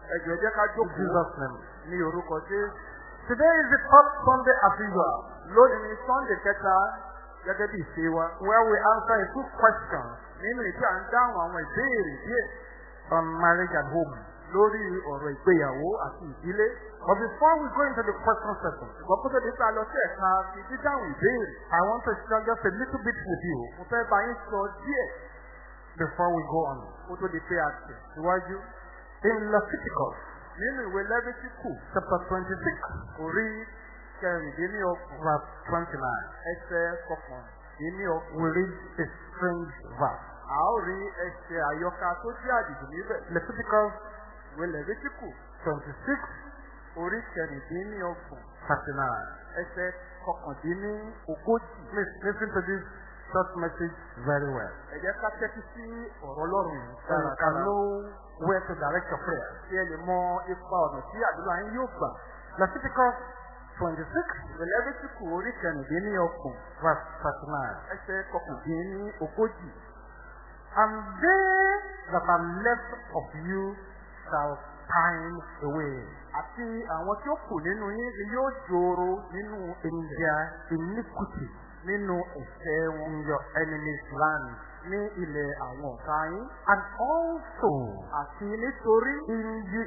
Ẹ̀jọ̀ jẹ́ ká jókòó. In Jesus' name. Ní orúkọ Jésù. Today is the third Sunday as usual. Lónìí ni Sunday kẹta gẹ́gẹ́ bí ìṣe wa. Where we answer a few questions Nínú ìdí à ń dáhùn àwọn ìbéèrè díẹ̀ on marriage and home. lórí ọ̀rọ̀ ìgbéyàwó àti ìdílé. But before we go into the question session, Ṣùgbọ́n kó tó di pé a lọ sí ẹ̀ka ti dídáhùn ìbéèrè. I want to share just a little bit with you Mo fẹ́ bá yín sọ díẹ̀ before we go on. kó tó di pé a tẹ̀ síwájú. In Leviticus Nínú ìwé Lẹ́vítíkù chapter 26, orí kẹrìndínlọ́gbọ̀n verse 29, ẹsẹ̀ kọkàndínlọ́gbọ̀n. we read a strange verse. A ó rí ẹsẹ̀ àyọkà tó jẹ́ àdìdì níbẹ̀. Leviticus Ìwé Lẹ́vítíkù 26, orí kẹrìndínlọ́gbọ̀n 39. ẹsẹ̀ kọkàndínlógójì. Please listen to this short message very well, Ẹ jẹ́ ká tẹ́tí sí ọ̀rọ̀ Ọlọ́run yìí so you can dáradára. know where to direct your prayer. Kí ẹ lè mọ ipa ọ̀nà tí àdúrà yín yóò gbà. Leviticus 26, Ìwé Lẹ́vítíkù orí kẹrìndínlọ́gbọ̀n verse 39. ẹsẹ̀ kọkàndínlógójì. And they that are left of you shall pine away Àti àwọn tí ó kù nínú yín ni yóò jòrò nínú in their iniquity nínú ẹ̀ṣẹ̀ wọn in your enemy's land, ní ilẹ̀ àwọn ọ̀tá yín. and also Àti nítorí in the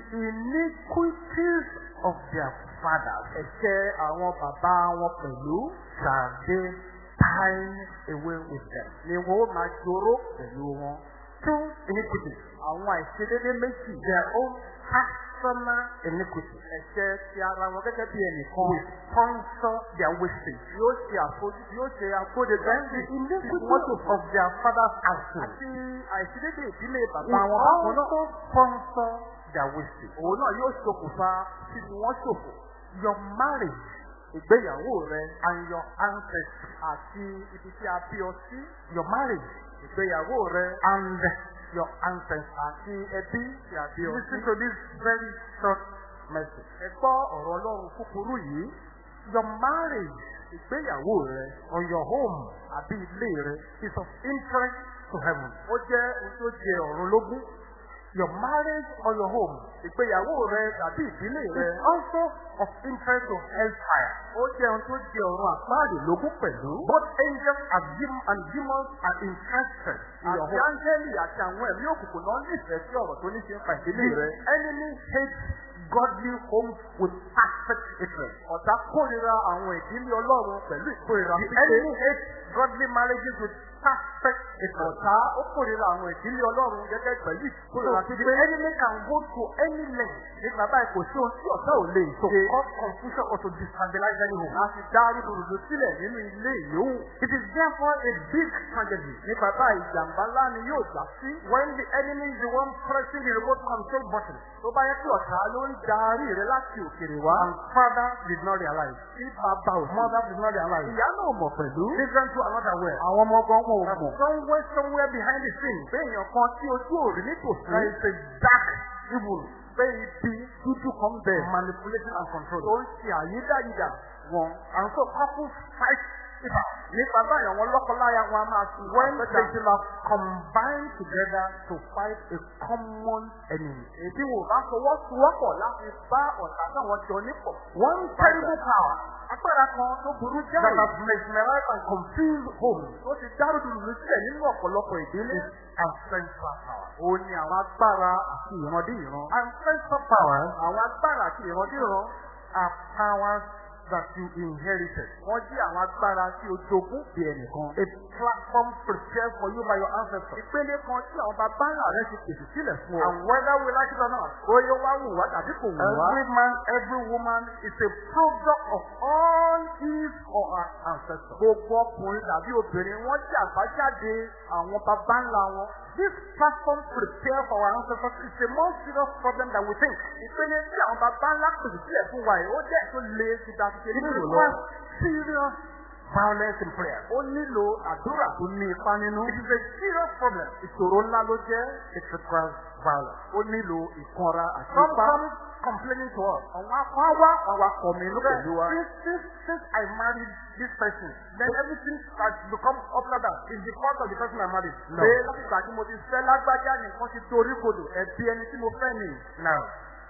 iniquities of their fathers ẹ̀ṣẹ̀ àwọn bàbá wọn pẹ̀lú shall they pine away with them. ni wọn ó máa jòrò pẹ̀lú wọn. Two iniquities, Àwọn àìṣedédé méjì their own personal iniquity ẹ̀ṣẹ̀ ti ara wọn gẹ́gẹ́ bí ẹnìkan will sponsor their wastage. yóò ṣe àfojú yóò ṣe agbódebẹ́ Then the iniquity of their father's household àti àìṣedédé ìdílé bàbá will wọn bákan náà. also sponsor their wastage. Òun náà yóò ṣokùnfà títí wọ́n ṣòfò. Your marriage Ìgbéyàwó rẹ and your ancestry, àti ibi tí a bí ọ sí. your marriage Ìgbéyàwó rẹ and your ancestry. àti ẹbí tí a bí ọ sí. Listen to this very short message. Ẹ gbọ́ ọ̀rọ̀ Ọlọ́run kúkúrú yìí. Your marriage Ìgbéyàwó rẹ or your home àbí ilé rẹ is of interest to heaven. ó jẹ́ ohun tó jẹ ọ̀run lógún. Your marriage or your home Ìgbéyàwó rẹ tàbí ìdílé rẹ is also of interest to hellfire. ó jẹ́ ohun tó jẹ ọ̀run àpáàdé lógún pẹ̀lú. Both angels and demons are interested in your Àti home. áńgẹ́lì àti àwọn ẹ̀mí òkùnkùn náà nífẹ̀ẹ́ sí ọ̀rọ̀ tó ní ṣe ń pa ìdílé The rẹ. enemy hates godly homes with perfect hatred. Ọ̀tá kórìíra àwọn ìdílé Ọlọ́run pẹ̀lú ìkórìíra The pípé. enemy hates godly marriages with perfect hatred. Ọ̀tá ó kórìíra àwọn ìdílé Ọlọ́run gẹ́gẹ́ pẹ̀lú So ìkórìíra the pípé. enemy can go to any length Nípa báyìí kò sí ohun tí ọ̀tá ò lè to ṣe cause confusion or to destabilize any home. láti dá rúdurùdu sílẹ̀ nínú ilé ìyóhùn. It is therefore a big tragedy Nípa báyìí ìjàmbá ńlá ni yóò já sí. when the enemy is the one pressing the remote control button Tó bá yẹ kí ọ̀tá ló ń darí rẹ láti òkèrè wá. and father did not realize, Tí bàbá ò mother did not realize, Ìyá náà mọ̀ pẹ̀lú. children too are not aware. Àwọn ọmọ ọgbọ́n wọn ò That mọ̀. somewhere behind the scene, Béèyàn kan tí ojú ò rí nítòsí. there is a dark evil Pé ibi dúdú kan bẹ̀. manipulating and Tó controlling. ń ṣe àyídáyidà wọn. And so couples fight it out Nípa báyìí àwọn lọ́kọláya wọn a máa fi when àpẹta. they should have combined together to fight a common enemy. Èdè wò bá fọwọ́sowọ́pọ̀ láti bá ọ̀tá táwọn jọ nípọ̀. One terrible power Agbára kan tó burú that jáì. has mesmerized and confused homes Tó ti dárúdurùdu sílẹ̀ nínú ọ̀pọ̀lọpọ̀ ìdílé. is ancestral power. Ó ní àwọn agbára àti ìrandíran. Ancestral powers Àwọn agbára àti ìrandíran. are powers that you inherited. Wọ́n jí àwọn agbára tí o jogún bí ẹnìkan. A platform prepared for you by your ancestors. Ìpele kan tí àwọn bàbá ńlá rẹ ti pèsè sílẹ̀ fún ọ. And whether we like it or not, Bóyá wá wù wá tàbí kò wù wá. every man, every woman is a product of all his or her ancestors. Gbogbo ọkùnrin tàbí obìnrin wọ́n jẹ́ àbájáde àwọn bàbá ńlá wọn. This platform prepared for our ancestors is a more serious problem than we think. Ìpele tí àwọn bàbá ńlá pèsè sílẹ̀ fún wa yìí, ó jẹ́ tó le ti da ṣe It nílò lọ. requires serious violence in prayer. Ó nílò àdúrà tó ní ipa nínú. It is a serious problem. Ìṣòro ńlá ló jẹ́. It requires violence. Ó nílò ìkanra àti Some ipá. come complaining to us. Àwọn akọ́ wá àwọn akọ̀ mi pẹ̀lú wa. Since I married this person, then everything has become upside down. It's because of the person I married. No. Pé láti ìgbà tí mo ti fẹ́ lágbájá nìkan ti torí kodò ẹ̀bí ẹni tí mo fẹ́ nì. No.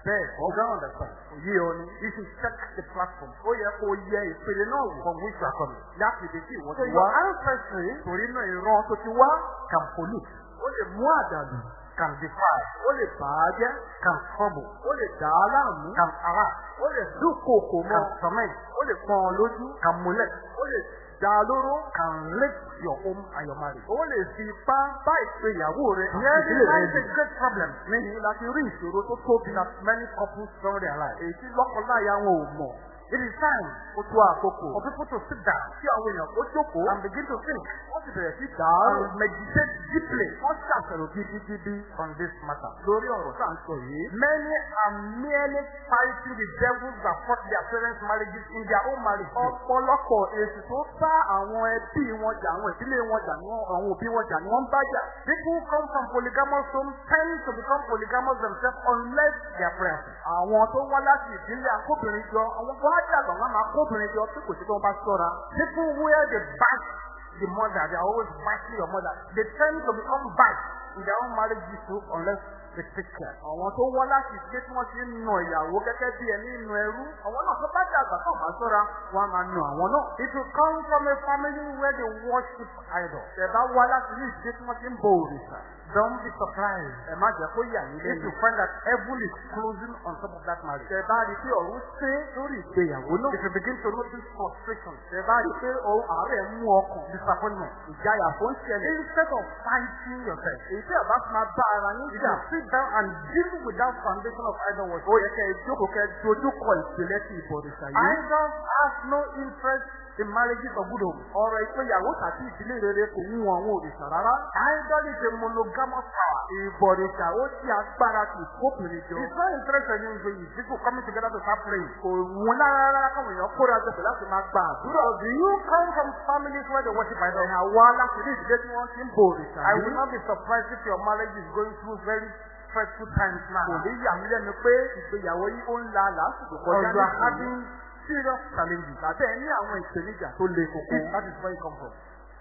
Bẹ́ẹ̀ You don't understand. òye ọ ni. You should check the platform Ó yẹ kó yẹ ìpele náà wò. from which you are coming. Láti ibi tí ìwọ So ti your wá. ancestry Torí náà ìran tó ti wá. can pollute, Ó lè mú àdàlù. can defile, Ó lè bà á jẹ́. can trouble, Ó lè dà á láàmú. can harass, Ó lè dúnkòkò mọ́. can torment, Ó lè pọ́n ọ lójú. can molest, Ó lè dá a lóró. can rape your home and your marriage. Ó lè fi ipá bá ìgbéyàwó rẹ̀ àti Here ìdílé rẹ̀ lies a lò. great problem Níyìn láti rí ìṣòro tó tóbi. that many couples don't realize. Èyí tí lọ́kọláya wọn ò mọ̀. It is time Ó tó àkókò. for people to sit down Kí àwọn èèyàn kó jókòó. and begin to think Wọ́n sì bẹ̀rẹ̀ sí dàárò. and meditate deeply Wọ́n ṣàṣàrò gidigidi on this matter. lórí ọ̀rọ̀ tá à ń sọ yìí. Many are merely fighting the devils that fought their parents' marriages in their own marriage. Ọ̀pọ̀lọpọ̀ èsì tó bá àwọn ẹbí wọn jà, àwọn ìdílé wọn jà, àwọn òbí wọn jà ni wọ́n ń bá jà. People who come from polygamous homes tend to become polygamous themselves unless they are prayerful. Àwọn tó wá láti ìdílé akóbìnrin jọ, àwọn kan á dàgbà wọn máa kóbìnrin jọ tí kò sí tí wọ́n bá ṣọ́ra. People where they bash the mother, they are always bashing your mother. They tend to become bad in their own marriage issue unless they take care. Àwọn tó wá láti ìdílé tí wọ́n ti ń nà ìyàwó gẹ́gẹ́ bí ẹni nà ẹrú. Àwọn náà tó bá dàgbà tó máa ṣọ́ra, wọ́n á máa nà àwọn náà. It will come from a family where they worship idols. Tẹ̀bá wá láti ní ìdílé tí wọ́n ti ń bọ òrìṣà. Don't be surprised Ẹ má jẹ́ kó yà yín if lẹ́nu. you find that heaven is closing on top of that marriage. Tẹ̀bá rí pé ọ̀run sé lórí ìgbéyàwó náà. If you begin to notice frustration, Tẹ̀bá rí pé àárẹ̀ mú ọkàn. disappointment, Ìjáyà tó ń ṣẹlẹ̀. instead of fighting yourself, Èyí tí àbá fi máa bá ara yín you jà. can sit down and deal with that foundation of idol worship. Ó yẹ kẹ́ ẹ jókòó kẹ́ ẹ dojúkọ ìpìlẹ̀ ti ìbọ̀rìṣà yìí. Idols have no interest in marriages of good home. Ọ̀rọ̀ ìgbéyàwó tàbí ìdílé rere kò mú àwọn òrìṣà rárá. Idol is a monogamous power. Ìbọ̀rìṣà ó ti agbára kì í kóbìnrin jọ. It's not interested in people coming together to start praying. Kò mú lára káwọn èèyàn kóra jọpọ̀ láti máa gba àdúrà. So do you come from families where they worship idols? Ẹ̀yà wá láti rí ìdílé tí wọ́n ti ń bo òrìṣà I yìí. will not be surprised if your marriage is going through very stressful times now. Kò ní yà mí lẹ́nu pé ìgbéyàwó yìí ó ń la làásìkò Or kọjá you are nísìnyí. having serious challenges. Tàbí ẹ ní àwọn ìpèníjà tó le koko. If that is where you come from.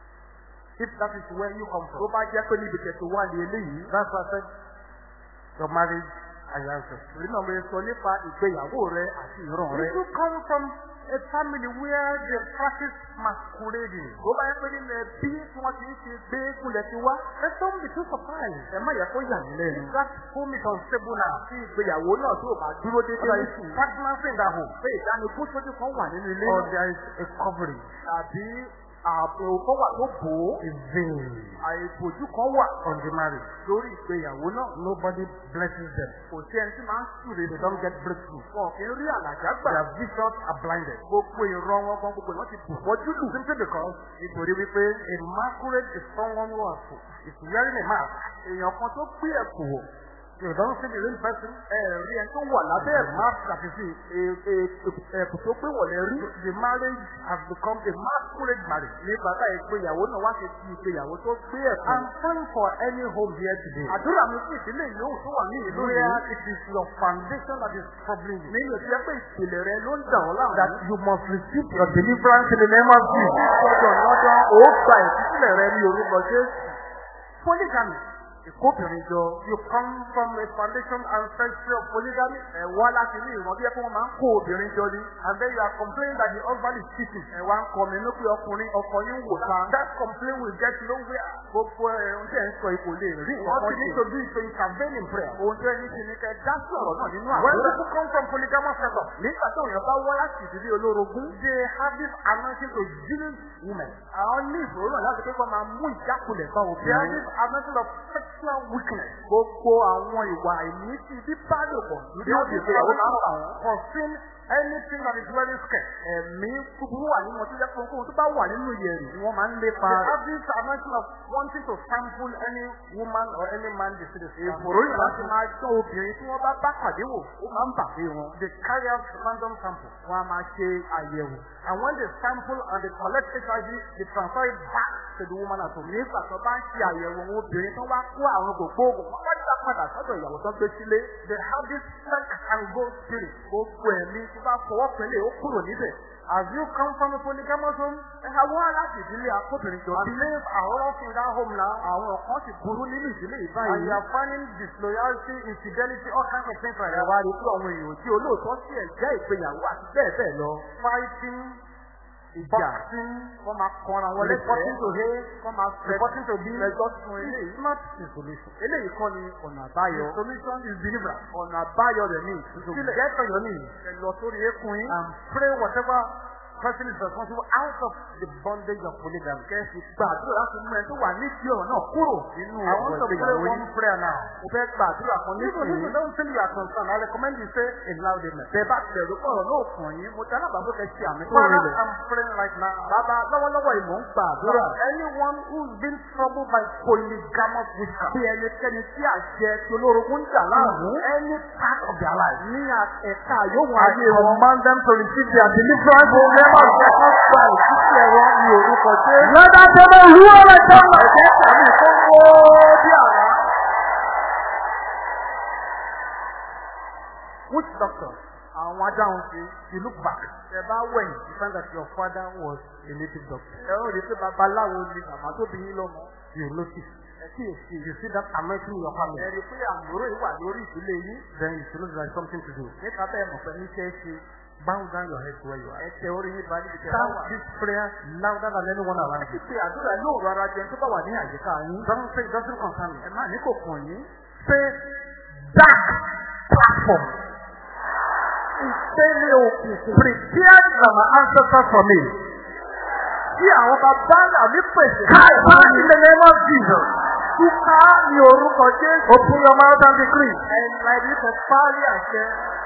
If that is where you come Tó from. bá jẹ́ pé níbi tẹ̀sán wà ní eléyìí. That's why I said your marriage and your ancestors. Torí náà mo sọ nípa ìgbéyàwó rẹ àti ìran rẹ. If you come from a family where they practice masquerading, Tó bá yẹ pé nínú ẹbí tí wọ́n ti ń ṣe gbé kúlẹ̀ ti wá. then don't be too surprised. Ẹ má yẹ kó yà mí lẹ́nu. If that home is unstable now, Tí ìgbéyàwó náà tó bá dúró dédé there is lóṣù. stagnancy in that home, Pé ìdánilójú sójú kan wà nínú ilé or náà. there is a covering, Tàbí ààbò kan wà tó bò ó. a veil Àìbòjú kan wà on the marriage. lórí ìgbéyàwó náà. Nobody blesses them. Kò sí ẹni tí máa ń súre They don't get breakthrough. wọn kì í rí àlàjá gbà. Their visions are blinded. Gbogbo ìran wọn kan gbogbo wọn ti bù fọ́jú lù. Simply because Nítorí wípé a masquerade is someone who is wearing a mask. èèyàn kan tó gbé ẹ̀kú wọ̀. You don't see the real person. Ẹ̀rí ẹni tó wà lábẹ́ The ẹ̀kú. mask that you see, Ẹ̀kú tó gbé wọ̀ lẹ́rí. the marriage has become a masquerade marriage. Ní bàbá ìgbéyàwó náà wá ṣe ti ìgbéyàwó tó gbé ẹ̀kú. I'm praying for any home here today Àdúrà mi fún ìdílé yòówù tó wà ní ìlú where yìí. it is your foundation that is troubling you. Nínú ìṣẹ́ pé ìpìlẹ̀ rẹ ló ń dà ọ́ láàmú. That you must receive your deliverance in the name of Jesus. Lọ́dọ̀ lọ́dọ̀ ó gba ìtúsílẹ̀ rẹ ní orúkọ Jésù. Polygamy. Ìkóbìnrin jọ. You come from a foundation ancestry of polygamy, Ẹ wá láti ní ìran bí ẹ fún wọn máa ń kó obìnrin jọ ní. and then you are complaining that the husband is cheating. Ẹ wá ń kọ mi ní pé ọkọ yín wò ta. That complaint will get nowhere. Gbogbo ẹ̀rùn tí ẹ̀ ń sọ ipò lè rí What nǹkan you need ṣe. to do is to intervene in prayer. Ohun tí ẹni ti ní kẹ́ dá sí ọ̀rọ̀ náà nínú When àdúrà. people come from polygamous setup, Nígbà tó èèyàn bá wá láti ìdílé olórogún. they have this anointing to deal women. Àwọn ní ìṣòro náà láti pé kọ́ máa mú ìjákulẹ̀ bá They have obìnrin. this anointing of sexual weakness. Gbogbo àwọn ìwà àìní tí bíbá lò pọ̀ ní They have òbí this ìgbéyàwó máa ń bà anointing wọ́n. for seeing anything that is very scarce. Ẹ̀mí kúkúrú wà nínú ọtí jẹ́ kókó tó bá wà nínú yẹ̀rì ni wọ́n máa ń lépa. They have this anointing of wanting to sample any woman or any man they see the Ìfòró yìí láti máa dán obìnrin tí wọ́n bá pàdé wò, ó máa ń bàbí wọn. They carry out random samples. Wọ́n á máa ṣe àyẹ̀wò. And when they sample and they collect HIV, they transfer it back to the woman at home. Nígbà tó bá ń ṣe àyẹ̀wò àwọn obìnrin tó wá kó àwọn gbogbogbò, wọ́n bá dá padà sọ́dọ̀ ìyàwó tó gbé sílé. They have this sex and and go spirit. Gbogbo ẹ̀mí tó bá fọwọ́ pẹ̀lẹ́ ó kúrò níbẹ̀. As you come from a polygamous home, Ẹ̀ka wá láti ìdílé akóbìnrin jọ and bí. live a rough in that home now, Àwọn kan sì burú nínú ìdílé and ìbáyìí. you are finding disloyalty, infidelity, all kinds of things like Ẹ that. wá rí pé àwọn èèyàn tí olóòótọ́ sí ẹ̀jẹ̀ ìgbéyàwó àti bẹ́ẹ̀ bẹ́ẹ̀ lọ. Fighting, Ìjà boxing, wọ́n máa kọra wọn reporting to lẹ́sẹ̀ẹ́. hate, Wọ́n máa fẹ́ reporting to B. ẹjọ́ sun It's eléyìí. not the solution. Eléyìí kọ́ ni ọ̀nà àbáyọ. The solution is deliverance. Ọ̀nà àbáyọ rẹ̀ ní To ìtúsílẹ̀. get on your knees Ẹ lọ sórí eékún yín. and pray whatever person is responsible out of the bondage of polygamy. Kẹ́sì gbàdúrà láti mú ẹni tó wà nídìí ọ̀rọ̀ náà kúrò nínú I want to ọ̀pọ̀ pray ìgbéyàwó one yín. prayer now. Mo fẹ́ gbàdúrà kan If you nísìnyí. don't think you are concerned, I recommend you say a loud amen. Bẹ́ẹ̀ bá bẹ̀rù pọ̀rọ̀ náà kàn yín. Mo dáná bàbá kẹ́ ṣe àmì tó Father, rinlẹ̀. I'm praying right now. Bàbá lọ́wọ́lọ́wọ́ ìmọ̀ ń gbàdúrà. Anyone who's been troubled by polygamous witchcraft, Bí ẹnikẹ́ni tí àṣẹ tí olórogún ń jà láàmú. any part of their life, Ní ẹ̀ka yóò I ayé wọn. command them to receive their deliverance in the name of Jesus. Gba ìdísí ẹ̀rọ ní orúkọ Jésù. Let that devil rule like thunder. Ẹ̀jẹ̀ tàbí ìfowó bí àrá. Which doctor? Àwọn adáhùn sí. You look back, Ẹ bá wẹ̀yìn. you find that your father was a native doctor. Ẹ ó rí i pé babaláwo ni màmá tó bí yín lọ́mọ. You notice. Ẹ kíyèsí. You see that anointing in your Ẹ family. rí i pé àmúrò yìí wà lórí ìdílé yín. Then you should know there is something to do. Nípa bẹ́ẹ̀ mọ̀ pé níṣẹ́ ṣe. Bow down your head to where you are. Ẹ tẹ orí yín ba níbi tẹ́ ẹ bá Shout wà. this prayer louder than anyone around you. Ṣé àdúrà yóò rọra jẹun tó bá wà ní àyíká yín? Don't say it doesn't concern Ẹ me. má ní kò kàn yín. Say dark platform. Ìpele òkùnkùn. Prepared by my ancestors for me. Tí àwọn bàbá àmì pèsè. Cast out in the name of Jesus. Túká ní orúkọ Jésù. Open your mouth and decree. Ẹ̀la ìdí kan páálí àṣẹ.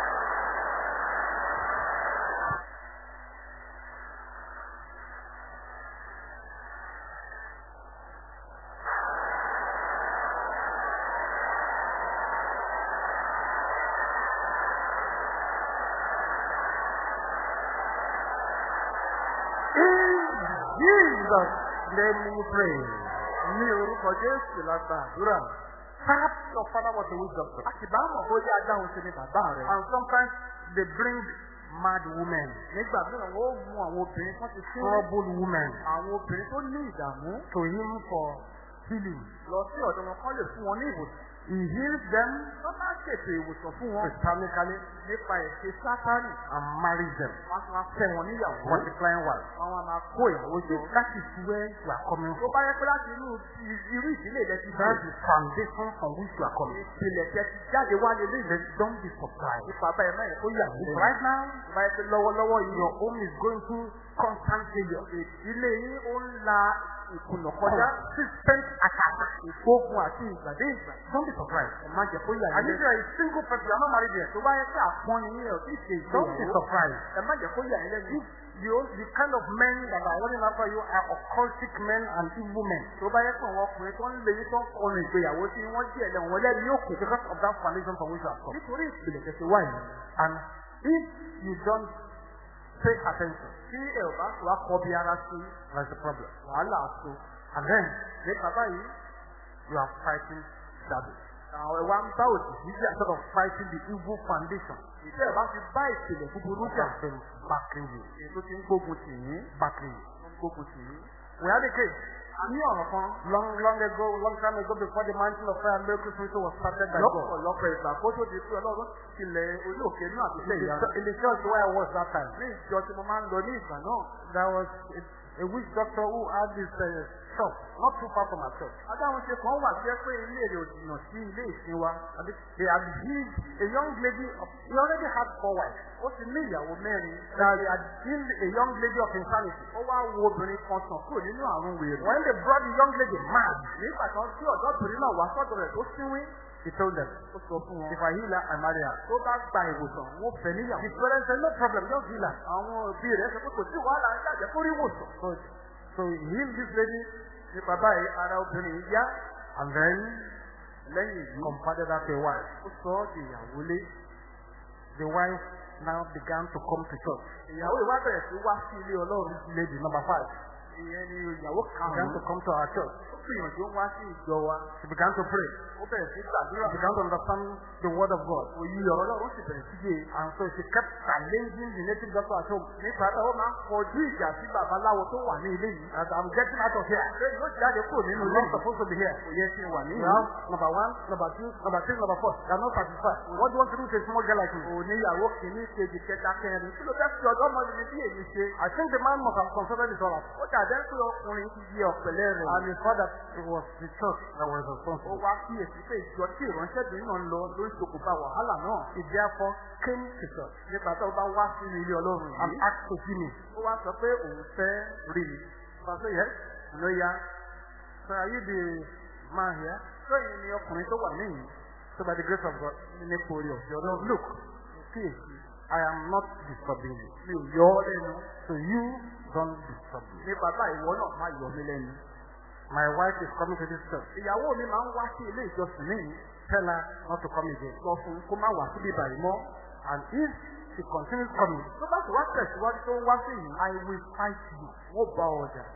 Jesus' name we pray. Ní orúkọ Jésù la gba àdúrà. Perhaps your father was a witch doctor. A sì bá mọ̀ bóyá adáhùn sí ni bàbá rẹ̀. And sometimes they bring mad women, Nígbà mìíràn wọ́n ó mú àwọn obìnrin kan ti fún troubled women àwọn obìnrin tó ní ìdààmú to him for healing. lọ sí ọ̀dọ̀ wọn kán lè fún wọn ní ìwòsàn. He heals them Wọ́n bá ṣètò ìwòsàn fún wọn satanically nípa ẹ̀ṣẹ̀ Sátánì. and marries them, Wọ́n á tún wá fẹ́ wọn níyàwó. multiplying wives. Wọ́n wá máa kó ìyàwó jọ. That is where you are coming Tó from. bá yẹ pé láti irú ìdílé ilẹ̀ ti That's the foundation from which you are coming. ìpìlẹ̀ tẹ ti jáde wá lé lẹ́yìn. Then don't be surprised. Nípa báyìí mẹ́rin kó yà If wọ́n. right now Tó bá yẹ pé lọ́wọ́lọ́wọ́ yìí your home is going through constant failure, ilé yín ó ń la ìkùnà kọjá. consistent attack, Ìgbógun àti ìgbàdé ìgbà. don't be surprised. Ẹ má jẹ́ kó yà And yín if you are a single person, you are not married yet, Tó bá yẹ pé àpọ́nni yín ẹ̀ kí ṣe don't be ìgbéyàwó. surprised. Ẹ má jẹ́ kó yà yín lẹ́nu. The kind of men that are running after you are occultic men and evil men. Tó bá yẹ pé àwọn ọkùnrin tó ń lé yín tó ń kọrin ìgbéyàwó tí wọ́n jẹ́ ẹ̀lẹ́ wọn lẹ́nu yóò kù. Because of that foundation from which you have come. Nítorí ìpìlẹ̀ tẹ̀sí wáyé. And if you don't pay attention, Tí ẹ ò bá wá kọ bí ara sí that's the problem. wàhálà àtò. And then Ní bàbá yìí, you are fighting shadows. àwọn ẹ̀wà ń bá òjijì jà. Instead of fighting the evil foundation Ìṣe ẹ̀ bá ti bá ìpìlẹ̀ búburú that jà. has been battling you. Èso ti ń gbógun tì yín. Battling you. Ó ń gbógun tì yín. We had a case Ní ọ̀rọ̀ kan, long time ago before the mountain of fire and miracle spiritual was started by God. lọ́pọ̀lọpọ̀ ìgbà kó tó di pé Ọlọ́run tilẹ̀ orí òkè náà àti ilé ìyá. In the church where I was that time, Ní ìjọ tí mo máa ń lọ ní ìgbà náà. there was a witch doctor who had this shop not too far from our church. Adáhùn ṣe kan wà sí ẹ pé ilé rẹ̀ ò jìnnà sí ilé ìsìn wa. And they had healed a young lady. He already had 4 wives. Ó ti ní ìyàwó mẹ́rin. That he had healed a young lady of insanity. Ó wá wo obìnrin kan sàn kúrò nínú àrùn wèrè. When they brought the young lady mad, Nígbà kan tí ọ̀dọ́bìnrin náà wá sọ́dọ̀ rẹ̀ tó síwín. he told them, Ó sọ fún wọn. if I heal her, I marry her. Tó bá gba ìwòsàn, wọ́n fẹ́ níyàwó. His parents said, no problem, just heal her. Àwọn òbí rẹ̀ sọ pé kò sí wàhálà ń jàjẹ́ kó rí ìwòsàn. So he healed this lady, Nípa báyìí ara obìnrin yìí yá. and then Lẹ́yìn èyí, confided her to a wife. ó sọ ọ́ di ìyàwó lé. The wife now began to come to church. Ìyàwó ìwá bẹ̀rẹ̀ sí wá sí ilé Ọlọ́run. Lady number 5. ìyẹn ni ìyàwó began to karùn-ún. come to our church. Ó gbìyànjú ń wá sí ìjọ wa. She began to pray. Ó bẹ̀rẹ̀ sí gbàdúrà. She began to understand the word of God. Òyì ọ̀rọ̀ Ọlọ́run sì bẹ̀rẹ̀ sí yé. And so she kept challenging the native doctor at home. Nípa tó máa ń kọjú ìjà sí babaláwo tó wà ní ilé yìí. As I'm getting out of here. Ṣé yóò jáde kúrò nínú I'm ilé not yìí? supposed to be here. Kò yẹ kí n wà ní You ìlú. have number 1, number 2, number 3, number 4. They are not satisfied. What do you want to do to a small girl like me? Oníyàwó kìíní kejì kẹta kẹrin. Kí ló fẹ́ fi ọ̀dọ́mọbìnrin bí èmi ṣe? I think the man must have considered it all. Ó dàbẹ́ pé ọkùnrin ti di ọ̀pẹ̀lẹ̀ rẹ̀. And he saw that it was the church that was Ó responsible. wá kíyèsí pé ìjọ tí ìránṣẹ́bìnrin náà ń lọ ló ń ṣokùnfà wàhálà náà. He therefore came to church Nípa tó bá wá sínú ilé Ọlọ́run and yìí. asked to see me. Ó wá sọ pé òun fẹ́ rí i. So I said, yes. Ló yá. So are you the man here? Sọ́yìn ni ọkùnrin tó wà níyìn. So by the grace of God, Nípa orí ọ̀fẹ́ no, Ọlọ́run. look, see, I am not disturbing you. Mi ò yọ ọ́ lẹ́nu. So you don't disturb me. Nípa báyìí ìwọ náà má yọ mí lẹ́nu. My wife is coming to this church. Ìyàwó mi máa ń wá sí ilé ìjọsìn níyìn. Tell her not to come again. Sọ fún un kó má wá síbí báyìí mọ́. And if she continues coming, Tó bá sì wá tẹ̀síwájú tó ń wá sí yìí. I will fight you. Wọ́n bá ọjà.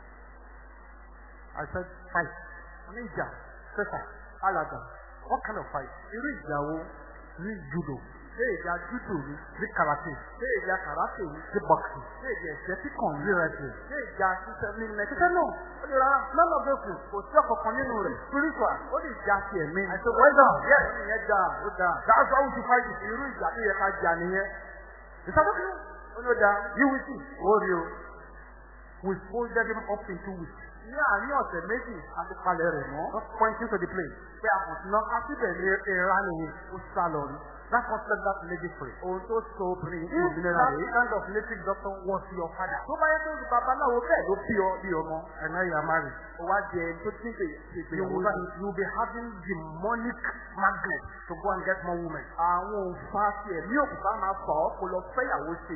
I said, fight. Ní ìjà. Satan. Alàgbà. What kind of fight? Irú ìjà wo? Is it judo? Ṣé ìjà júdò ni? Is it karate? Ṣé ìjà kàràtè ni? Is it boxing? Ṣé ìjà ẹ̀ṣẹ́ kíkàn Is ni? it wrestling? Ṣé ìjà ṣíṣẹ́ ní She mẹ́tẹ́? said, no. Ó lè rárá. None of those things. Kò sí ọ̀kọ̀ọ̀kan nínú rẹ̀. Spiritual. Ó lè já sí ẹ̀mí. I said, well done. Yes. Ó ní ìyẹn dáa. Ó dáa. That's how we should fight it. Irú ìjà tó yẹ ká jà nìyẹn. He said, okay. Ó ló dáa. You will see. Ó rí o. We folded him up in 2 weeks. Ní àárín ọ̀sẹ̀ méjì, a ti palẹ̀ rẹ̀ mọ́. Just pointing to the place. Pé a kò sí náà ká síbẹ̀ ní ìra nìyẹn. Ó sá lọ rí. That's what set that lady free. Ohun tó so obìnrin If ìgbìmọ̀ that rẹ̀. kind of native doctor was your father, Tó bá yẹ kó di babaláwo bẹ́ẹ̀ ló bí ọ bí ọmọ. and now you are married, Ó wá jẹ ẹni tó ti ń you gbèyàwó will, báyìí. you will be having demonic magnet to go and get more women. Àwọn òǹfà ti ẹ̀mí òkùnfà máa fà ọ́ kó lọ fẹ́yàwó ṣe.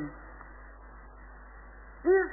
If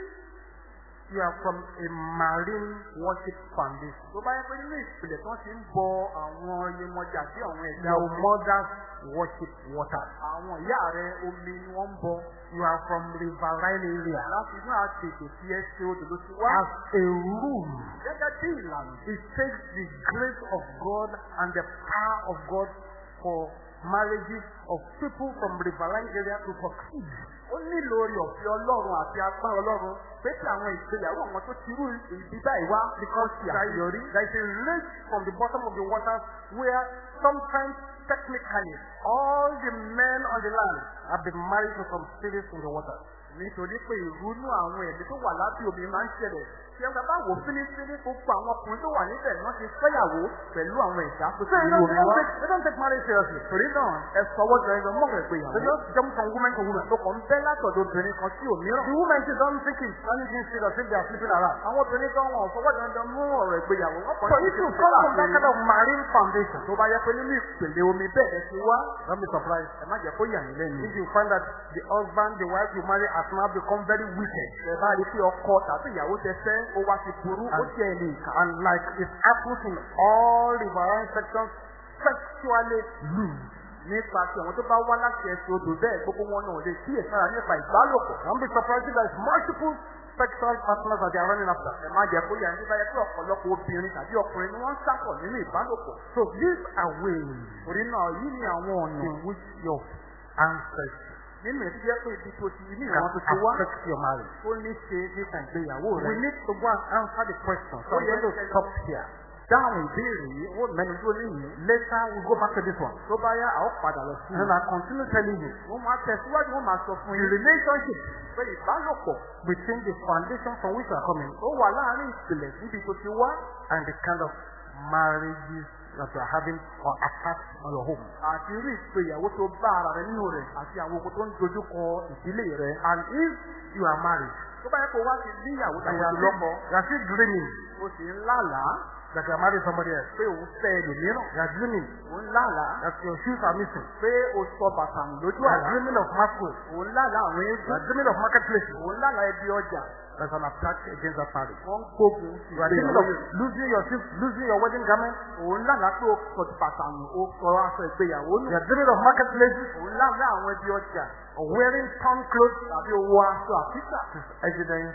you are from a marine worship foundation, Tó bá yẹ pé nínú ìpìlẹ̀ tí wọ́n ti ń bọ àwọn iyemọja sí àwọn ẹ̀dá your omi. mothers worship water. Àwọn ìyá rẹ̀ omi ni wọ́n ń bọ. You are from riverine area. Láti inú àgbègbè tí ẹ ṣe odò ló ti wá. As a rule, Gẹ́gẹ́ bí ìlànà. it takes the grace of God and the power of God for marriages of people from riverine area to succeed. Ó nílò orí ọ̀fẹ́ Ọlọ́run àti agbára Ọlọ́run pé kí àwọn ìgbéyàwó àwọn tó ti rú ìdí báyìí wá Because ti àṣeyọrí. there is a rage from the bottom of the waters where sometimes technically all the men on the land have been married to some spirits in the water. Nítorí pé ìrúnú àwọn ẹ̀mí tó wà lábẹ́ omi máa ń ṣẹlẹ̀. Ṣé ẹ bá wò fínífíní gbogbo àwọn ọkùnrin tó wà níbẹ̀ ni wọ́n ti fẹ́yàwó pẹ̀lú àwọn ìdá tó ti So rí omi wá. they don't take marriage seriously. Torí náà ẹ sọwọ́ jọ ẹgbẹ́ mọ́kàn ìgbéyàwó. They just jump from woman to woman. Tó kàn ń bẹ́ látọ̀dọ̀ obìnrin kan sí òmíràn. The woman she don't think it's anything serious if they are sleeping around. Àwọn obìnrin kan wọn ò fọwọ́ dandan mú ọ̀rọ̀ ìgbéyàwó. Wọ́n kàn So ń if you ṣe come from that kind of marine foundation, tó bá yẹ pé nínú ìpele omi bẹ́ẹ̀ ti wá. don't be surprised. Ẹ má jẹ́ kó yà yín lẹ́nu. If you find that the husband, the wife you marry has now become very wicked. Ẹ bá rí pé ọkọ tàbí ìyàwó tẹ fẹ́ ó wá ti burú ó jẹ́ ẹni ìkà. And like it happens in all riverine sections, sexually loose. Nípa tí àwọn tó bá wá láti ẹ̀sìn odò bẹ́ẹ̀ gbogbo wọn náà lè kíyèsára nípa ìbálòpọ̀. Don't be surprised if there is multiple sexual partners that they are running after. Ẹ má jẹ́ kó yà ní báyẹ̀ pé ọ̀pọ̀lọpọ̀ obìnrin tàbí ọkùnrin ni wọ́n ń sàkọ̀ nínú ìbálòpọ̀. So these are ways Torí náà yìí ni àwọn ọ̀nà in which your ancestors nínú ètí jẹ́ pé ibi tó ti ní can ìwọ̀n tó ti wá affect your marriage. tó ní ṣe nípa ìgbéyàwó We rẹ̀. need to go and answer the question. So I'm going to stop here. Dáhùn ìbéèrè yìí, ó mẹ́nu tó níyìn. Later we'll go back to this one. Tó bá yá, a ó padà lọ sí. And I'll continue telling you Wọ́n máa tẹ̀síwájú, wọ́n máa sọ fún the yín. relationship Pé ìbálòpọ̀ between the foundation from which you are coming tó wà láàárín ìpìlẹ̀ níbi tó ti wá and the kind of marriages that you are having or attached on your home. àti irú ìgbéyàwó tó bá ara rẹ̀ nínú rẹ̀ àti àwọn ogun tó ń dojúkọ ìdílé rẹ̀. And if you are married, Tó bá yẹ kó wá sí níyàwó and tàbí you are lọ́kọ, still dreaming o sì ń lálàá that you are married to somebody else, pé òun fẹ́ ẹlòmíràn. you are dreaming Òun lálàá that your shoes are missing, pé o sọ bàtà nù lójú you are àlá. dreaming of masquerade, Òun lálàá àwọn you eégún. are dreaming of marketplaces, Òun lálàá ẹbí ọjà. there's an attack against that marriage. Wọ́n ń gbógun sí You are dreaming of ìgbéyàwó. losing your shoes, losing your wedding garment, Òun lálàá pé o sọ bàtà nù, o sọ aṣọ ìgbéyàwó nù. you are dreaming of marketplaces, Òun lálàá àwọn ẹbí ọjà or wearing torn clothes. tàbí owó aṣọ àtìkà. This is evidence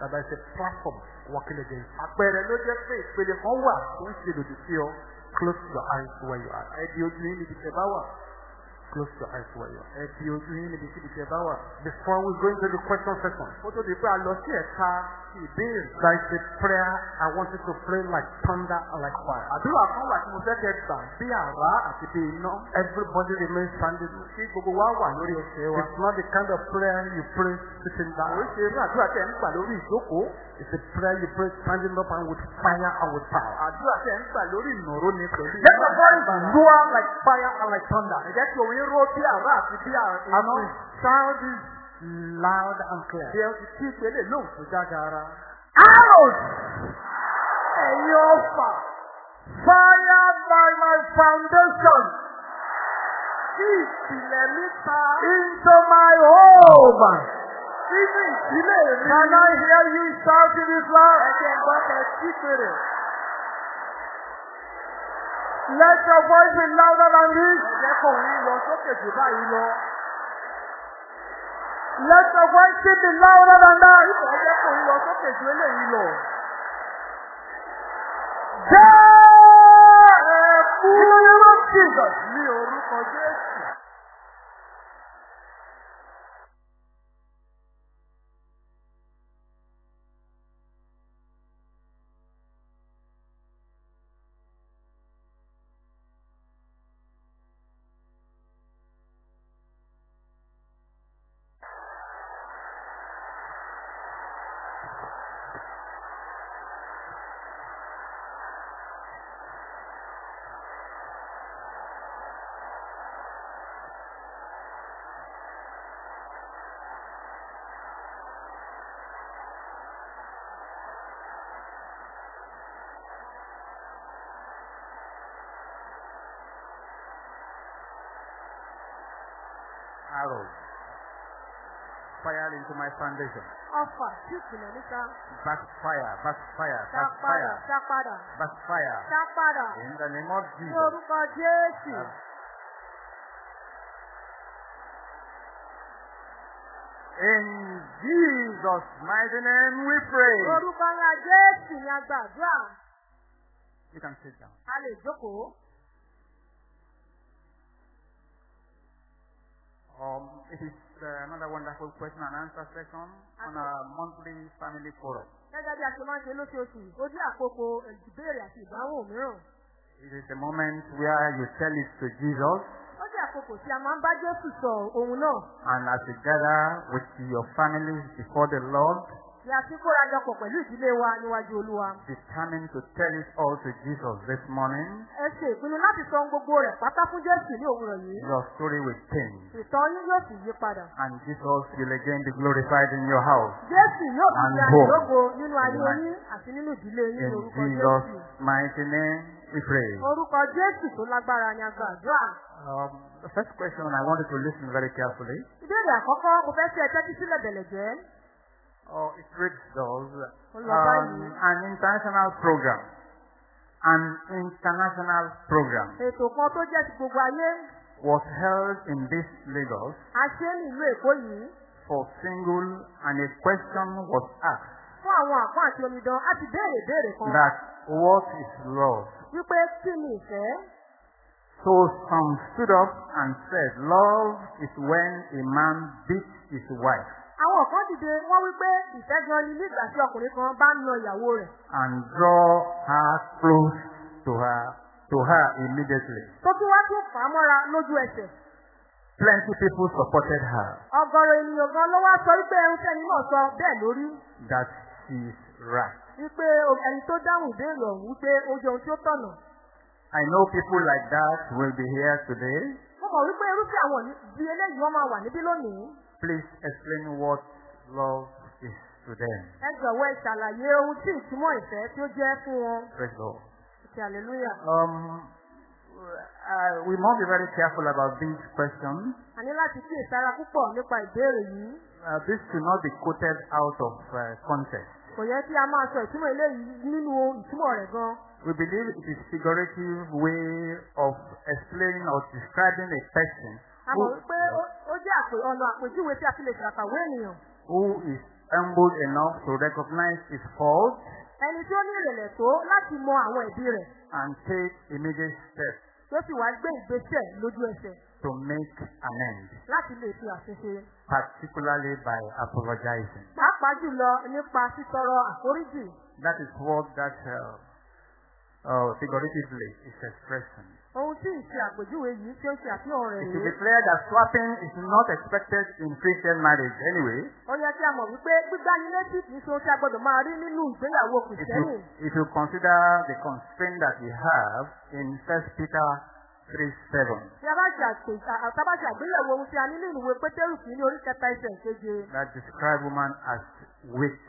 that there is a platform working against you. Àpẹẹrẹ ló jẹ́ pé ìpele kan wà tó ń ṣe lòdì sí ọ. Close your eyes where you are. Ẹ di ojú yín níbi tẹ́ bá wà. Close your eyes where you are. Ẹ di ojú yín níbi tẹ́ bá wà. Before we go into the question session, Ó tó di pé a lọ sí ẹ̀ka ìbéèrè. there is a prayer I want you to pray like thunder and like fire. Àdúrà kan wà tí mo fẹ́ kẹ́ gbà bí àrá àti bí iná. Everybody remains standing. Kí gbogbo wa wà lórí ẹsẹ̀ wa. It's not the kind of prayer you pray sitting Kò down. ṣe irú àdúrà tẹ̀ ń gbà lórí ìjókòó. It's a prayer you pray standing up and with fire and with power. Àdúrà tẹ̀ ń gbà lórí ìnàró ni pẹ̀lú Let the voice roar like fire and like thunder. Ẹ jẹ́ kí òun yín ró bí àrá àti bí And iná. we sound this loud and clear. Bí ẹ ti kí ìpele lóhùn tó jágara. Arrows Ẹ̀yin ọ̀fà. fired by my foundation Kí ìpìlẹ̀ mi ta into my home. sínú ìdílé mi. Can I hear you shout in this loud? Ẹ jẹ́ gbọ́ kẹ́ kí pèrè. Let your voice be louder than this. Ẹ jẹ́ kó òun lọ sókè jù báyìí lọ. Let your voice be louder than that. Ẹ jẹ́ kó òun lọ sókè jù eléyìí lọ. In the name of Jesus. Ní orúkọ Jésù. Arrows fired into my foundation. Ọfà sí ìpìlẹ̀ níta. Backfire, backfire, Dá padà, backfire, dá padà, backfire. dá padà. In the name of Ní Jesus. orúkọ Jésù. In Jesus' mighty name we pray. Orúkọ ńlá Jésù ni a gbàdúrà. You can sit down. A lè jókòó. It is another wonderful question and answer session on our monthly family forum. Gẹ́gẹ́ bí a ṣe máa ń ṣe lóṣooṣù, ó jẹ́ àkókò ìbéèrè àti ìdáhùn mìíràn. It is the moment where you tell it to Jesus, Ó jẹ́ àkókò tí a máa ń bá Jésù sọ ohun náà. and as you gather with your families before the Lord, Bí a ti kóra jọpọ̀ pẹ̀lú ìdílé wa níwájú Olúwa. determined to tell it all to Jesus this morning, Ẹ ṣe ìpinnu láti sọ ohun gbogbo rẹ̀ pátá fún Jésù ní òwúrọ̀ yìí. your story will change, Ìtàn yín yóò sì yí padà. and Jesus will again be glorified in your house. Jésù yóò fi And ṣe home. àìlógo nínú ayé yín àti nínú ìdílé yín ní In orúkọ Jésù. Jesus' mighty name we pray. Orúkọ Jésù tó lágbára ni a gbàdúrà. The first question, I want you to listen very carefully. Ìbéèrè àkọ́kọ́, mo fẹ́ ṣe ẹtẹ́tí sílẹ̀ bẹ̀lẹ̀ jẹ́. It reads those. Báyìí. An international program. An international program Ètò kan tó jẹ́ ti gbogbo ayé. was held in this Lagos A ṣe é ní ìlú Èkó yìí. for single, and a question was asked Fún àwọn àpọ́n àti omidan, a ti béèrè ìbéèrè kan. that what is love? Wípé kí ni ìfẹ́? So some stood up and said, love is when a man beats his wife Àwọn kan dìde, wọ́n wípé ìfẹ́ gan ni nígbà tí ọkùnrin kan bá ń na ìyàwó rẹ̀. and draw her close to her immediately. Tó kí wá tún fà á mọ́ra lójú ẹsẹ̀. Plenty people supported her Ọ̀gọ̀rọ̀ ènìyàn gan ló wá sọ wípé ẹnikẹ́ni náà sọ bẹ́ẹ̀ lórí. that she is right. Wípé ẹni tó dáhùn ìbéèrè ọ̀hún wípé ó jẹ́ ohun tí ó tọ̀nà. I know people like that will be here today. Mo mọ̀ wípé irúfẹ́ àwọn bí eléyìí wọ́n máa wà níbí lónìí. Please explain what love is to them. Ẹ jọ̀wọ́ ẹ ṣàlàyé ohun tí ìtumọ̀ ìfẹ́ tí ó jẹ́ fún wọn. Praise God. Ṣé hallelujah. We must be very careful about these questions. A ní láti kí ìsára púpọ̀ nípa ìbéèrè yìí. This should not be quoted out of context. Kò yẹ kí a máa sọ ìtumọ̀ eléyìí nínú ìtumọ̀ rẹ̀ gan. We believe it is figurative way of explaining or describing a person A mọ̀ wípé ó jẹ́ ọ̀nà àpèjúwe tí a fi lè ṣàkàwé ènìyàn. who is humble enough to recognize his fault Ẹni tí ó ní ìrẹ̀lẹ̀ tó láti mọ àwọn ẹ̀bi rẹ̀. and take immediate steps Tó sì wá gbé ìgbésẹ̀ lójú ẹsẹ̀. to make amends, Láti lè fi àṣìṣe. particularly by apologizing. Pàápàá jùlọ nípa títọrọ àforíjì. That is what that figuratively is expressing. Ohun tí ìṣe àpèjúwe yìí tí ó ṣe àfihàn rẹ̀ It should rèé. be clear that swapping is not expected in Christian marriage anyway. Ó yẹ kí a mọ̀ wípé gbígbáni létí kì í ṣe ohun tí a gbọdọ̀ máa rí nínú ìgbéyàwó Kìrìsìtẹ́nì. If you consider the constraint that we have in 1 Peter 3:7, Tí a bá ṣe àgbéyẹ̀wò ohun tí a ní nínú ìwé Pétérù kìí ní orí kẹta ẹsẹ̀ keje. that describe woman as weak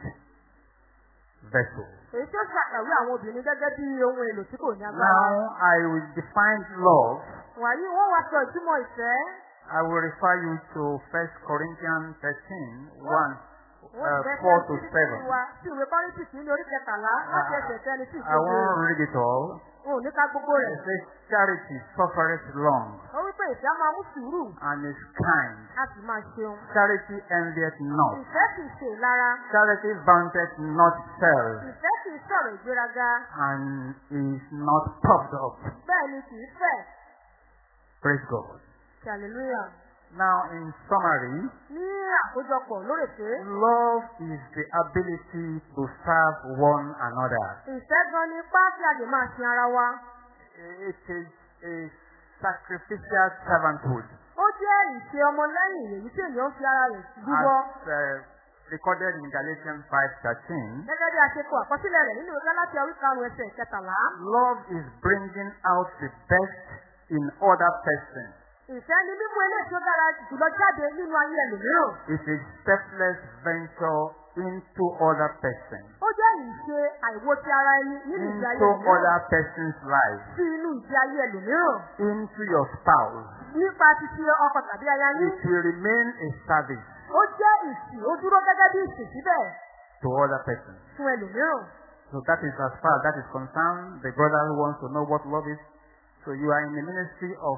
vessel. Èyí tí ó ṣàkàwé àwọn obìnrin gẹ́gẹ́ bí ohun èlò tí kò ní agbára. Now I will define love. Wàyí wọ́n wá sọ ìtumọ̀ ìfẹ́. I will refer you to 1 Corinthians 13:1. Wọ́n 4 to 7. Sí ìwé Kọ́ríńtì kìí ní orí kẹtàlá láti ẹsẹ̀ kẹni sí I ìṣèjì. won't read it all. Òun ní ká gbogbo It rẹ̀. says charity suffereth long Ó wípé ìfẹ́ á máa mú sùúrù and is kind. a sì máa ṣeun. Charity envieth not. Ìfẹ́ kìí ṣe ìlara. Charity vaunteth not itself Ìfẹ́ kìí sọ̀rọ̀ ìgbéraga. and is not puffed up. Bẹ́ẹ̀ ni kìí fẹ̀. Praise God. Hallelujah. Now, in summary, Ní àkójọpọ̀ lórèké. love is the ability to serve one another. Ìfẹ́ gan ni ipá tí a lè máa sin ara wa. It is a sacrificial servanthood, Ó jẹ́ ìṣe ọmọlẹ́yìn èyí tí ènìyàn fi ara rẹ̀ rúbọ. as recorded in Galatians 5:13. Gẹ́gẹ́ bí a ṣe kọ àkọsílẹ̀ rẹ̀ nínú Gálátíà orí karùn-ún ẹsẹ̀ kẹtàlá. Love is bringing out the best in other persons. Ìfẹ́ ni mímú eléyìí tí ó dára jùlọ jáde nínú ayé ẹlòmíràn. It is selfless venture into other persons, Ó jẹ́ ìṣe àìwo ti ara ẹni nínú ìgbé ayé into ẹlòmíràn. other persons' lives, Sí inú ìgbé ayé ẹlòmíràn. into your spouse. Nípa títí ọkọ tàbí aya yín. It will remain a service Ó jẹ́ ìsìn, ó dúró gẹ́gẹ́ bí ìsìn síbẹ̀ to other persons. fún ẹlòmíràn. So that is as far as that is concerned. The brother who wants to know what love is. So you are in the ministry of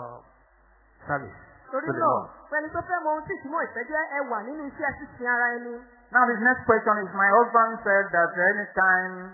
service Torí to the náà, Lord. pẹ̀lú tó fẹ́ mọ ohun tí ìtumọ̀ ìfẹ́ jẹ́ ẹ wà nínú iṣẹ́ sísin ara ẹni. Now his next question is, my husband said that anytime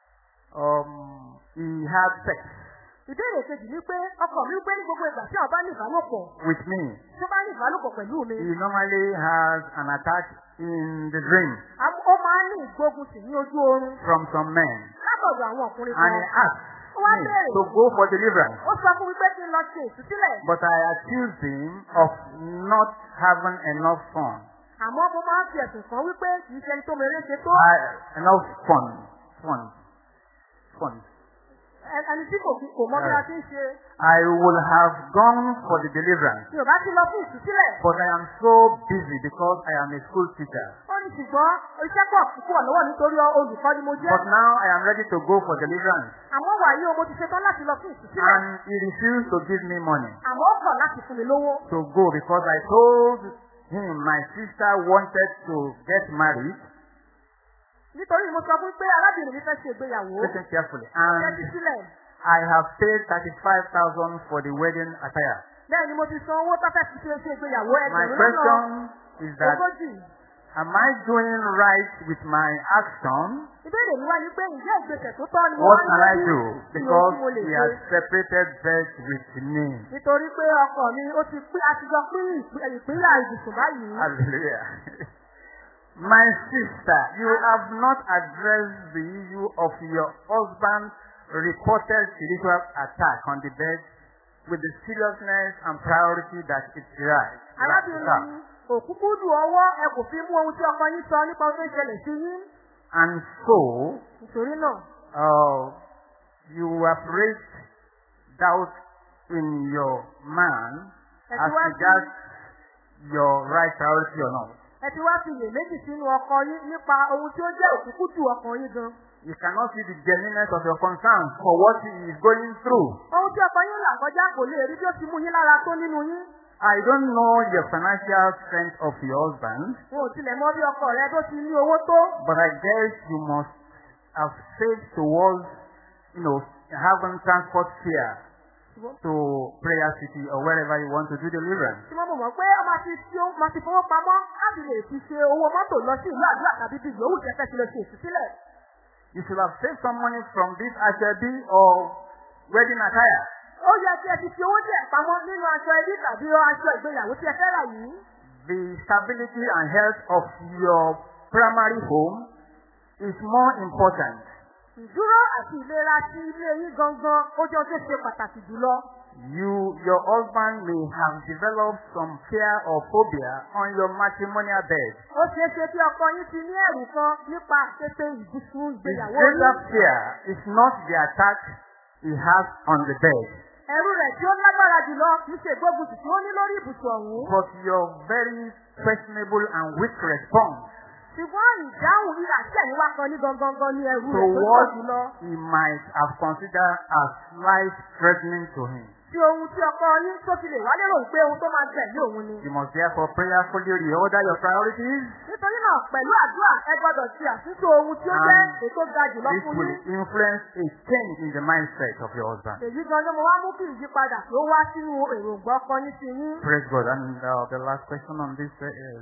he had sex Ìbéèrè kejì ni pé ọkọ mi gbé ní gbogbo ìgbà tí àwọn bá ní ìbálòpọ̀. with me, Tó bá ní ìbálòpọ̀ pẹ̀lú mi. he normally has an attack in the dream Ó máa ń ní ìgbógunsì ní ojú oorun. from some men. Látọ̀dọ̀ àwọn ọkùnrin And he kan. asked Ó wá me béèrè. to go for deliverance. Ó sọ fún mi pé kí n lọ ṣe ìtúsílẹ̀. But I accused him of not having enough fun. Àmọ́ mo máa ń fi ẹ̀sùn kan wípé kì í ṣe ẹni tó mèrè ṣe tó. Enough fun. Ẹni tí kò mọ bí a ti ń ṣe. I would have gone for the deliverance, Mi ò bá ti lọ fún ìtúsílẹ̀. but I am so busy because I am a school teacher. Ó ní ṣùgbọ́n iṣẹ́ pọ̀ púpọ̀ lọ́wọ́ nítorí olùkọ́ ni mo jẹ́. But now I am ready to go for deliverance. Àmọ́ wàyí o, mo ti ṣetán láti lọ fún ìtúsílẹ̀. And he refused to give me money Àmọ́ ó kọ̀ láti fún mi lówó. to go because I told him my sister wanted to get married. Nítorí mo sọ fún pé arábìnrin mi fẹ́ ṣe ìgbéyàwó. Listen carefully. Ṣé And ti sílẹ̀? I have paid 35,000 for the wedding attire. Bẹ́ẹ̀ ni mo ti san owó tó fẹ́ fi ṣe ìgbéyàwó My ẹgbẹ̀rún question is that, ogójì. am I doing right with my action? Ìbéèrè mi wá ní pé ǹjẹ́ ìgbésẹ̀ tó tọ́ ni What wọ́n can ń I lé do? sí Because tí mo lè he ṣe. has separated bed with me. Nítorí pé ọkọ mi ó ti pín àtijọ́ pín ìpínlẹ̀ ìbùsùn báyìí. Hallelujah. My sister, you have not addressed the issue of your husband's reported spiritual attack on the bed with the seriousness and priority that it derives. Arábìnrin òkúkú dù ọwọ́ ẹ kò fi mú ohun tí ọkọ yín sọ nípa ohun tó ń ṣẹlẹ̀ sí yín. And so, Nítorí náà, you have raised doubt in your man as regards your right priority or not. ẹ ti wá fi iyèméjì sínú ọkọ yín nípa ohun tí ó jẹ́ òkúkú dù ọkọ yín gan. You cannot see the genuineness of your concern for what he is going through. Ohun tí ọkọ yín là kọjá kò lè rí bí ó ti mú yín lára tó nínú yín. I don't know the financial strength of your husband, Wọn ò tilẹ̀ mọ bí ọkọ rẹ tó ti ní owó tó. but I guess you must have saved towards, having transport fare to Prayer City or wherever you want to do deliverance. Tí wọ́n mọ̀ pé ọmọ ti fowó pamọ́ láti lè fi ṣe owó mọ́tò lọ sí ìlú àdúrà tàbí bí yòówù tẹ́tẹ́ ti lọ ṣe ìtúsílẹ̀. You should have saved some money from this aṣebi or wedding attire. Ó yẹ kí ẹ ti fi owó díẹ̀ pamọ́ nínú aṣọ ẹbí tàbí aṣọ ìgbéyàwó tí ẹ fẹ́ rà yìí. The stability and health of your primary home is more important. Ìdúró àti ìlera ti ilé yín gangan ó jẹ́ ohun tó ṣe pàtàkì jùlọ. Your husband may have developed some fear or phobia on your matrimonial bed. Ó ṣeé ṣe kí ọkọ yín ti ní ẹ̀rù kan nípa àṣepé ìbùsùn The ìgbéyàwó greater yín. fear is not the attack he has on the bed, Ẹ̀rù rẹ̀ tí ó lágbára jùlọ kì í ṣe ìgbóguntì tí ó ní lórí ibùsùn ọ̀hún. but your very questionable and weak response Ṣùgbọ́n ìdáhùn rírà sí ẹ̀yìn wá kan ní gangan ní ẹ̀rù to rẹ̀ tó pọ̀ what jùlọ. he might have considered as life-threatening to him. Tí ohun tí ọkọ yín tó fi lè wá lérò pé ohun tó máa gbẹ̀mí òun ni. You must therefore prayerfully reorder your priorities. Nítorí náà pẹ̀lú àdúrà ẹ gbọ́dọ̀ ṣe àtúntò ohun tí ó jẹ́ ètò ga jùlọ This fún will yín. influence a change in the mindset of your husband. Èyí gan ni mo wá mú kí ìyípadà tó wá sínú èròǹgbà ọkọ yín sí yín. Praise God. And the last question on this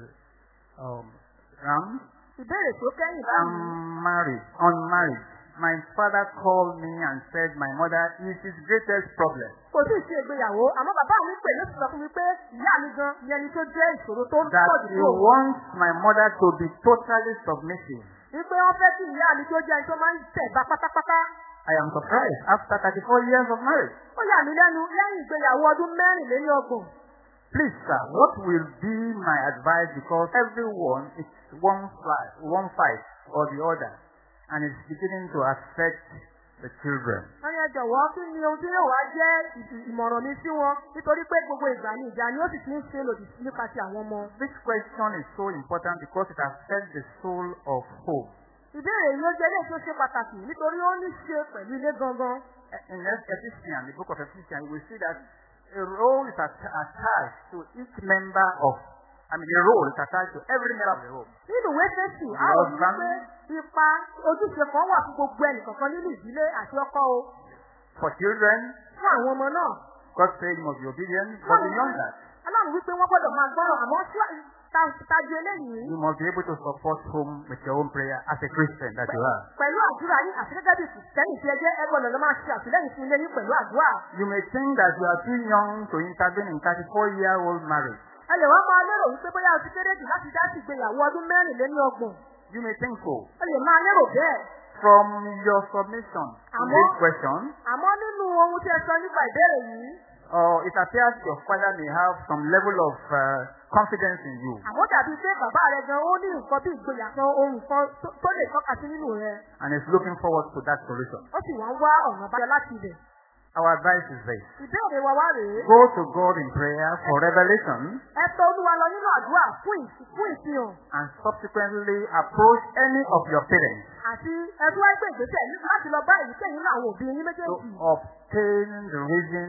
round. Ìbéèrè tó kẹ́yìn I'm báyìí. unmarried. My father called me and said my mother is his greatest problem. Kò sí ìṣe ìgbéyàwó, àmọ́ bàbá mi pè ló sì sọ fún mi pé ìyá mi gan ni ẹni tó jẹ́ ìṣòro tó ń That pọ̀ he jù tó. wants my mother to be totally submissive. Wípé wọ́n fẹ́ kí ìyá mi tó jẹ́ ẹni tó máa ń tẹ̀bá pátápátá. I am surprised after 34 years of marriage. Ó yà mí lẹ́nu lẹ́yìn ìgbéyàwó ọdún 24. Please, sir, what will be my advice because everyone is one side or the other and it's beginning to affect the children. Wọ́n yẹ jọ̀wọ́ kí ni ohun tí yóò wá jẹ́ ìmọ̀ràn mi sí wọn nítorí pé gbogbo ìgbà ni ìjà ni ó sì ti ń ṣe lòdì nípa ti àwọn ọmọ. This question is so important because it affects the soul of home. Ìbéèrè yìí ó jẹ́ ilé tó ṣe pàtàkì nítorí ó ní ṣe pẹ̀lú ilé gangan. In Ephesians, the book of Ephesians, we see that a role is attached to each member of, the role is attached to every member of the home. Nínú ìwé Fésì, a ò ní pé ipa ojúṣe kan wà fún gbogbo ẹnìkọ̀ọ̀kan nínú ìdílé àti ọkọ o. For children, Fún àwọn ọmọ náà. God said you must be obedient, but beyond that, Ọlọ́run wípé wọ́n gbọ́dọ̀ máa gbọ́ràn àmọ́ tájú eléyìí. you must be able to support home with your own prayer as a Christian that you are. Pẹ̀lú àdúrà yín àti gẹ́gẹ́ bí Kìrìsìtẹ́nì tí ẹ jẹ́ ẹ gbọ́dọ̀ lọ máa ṣe àtìlẹ́yìn fún ilé yín pẹ̀lú àdúrà. You may think that you are too young to intervene in 34-year-old marriage. Ẹ lè wá máa lérò wípé bóyá o ti kéré jù láti dá sí ìgbéyàwó ọdún 24. You may think so. Ẹ lè máa lérò bẹ́ẹ̀. From your submission to this question, Àmọ́ nínú ohun tí ẹ sọ nípa ìbéèrè yìí. It appears your father may have some level of confidence in you. Àmọ́ dàbí pé bàbá rẹ̀ gan ó ní nǹkan bí ìgboyà kan ohun kan tó lè tọ́ka sí nínú rẹ̀. And is looking forward to that solution. Ó sì wá ń wá ọ̀nà àbáyọ láti ibẹ̀. Our advice is this. Ìbéèrè wa wá rèé. Go to God in prayer for revelation Ẹ tọ̀ Olúwa lọ nínú àdúrà fún ìfihàn. and subsequently approach any of your parents Àti ẹdún wá gbé ìgbésẹ̀ láti lọ bá èyíkéyìí nínú àwọn òbí yín to méjèèjì. obtain the reason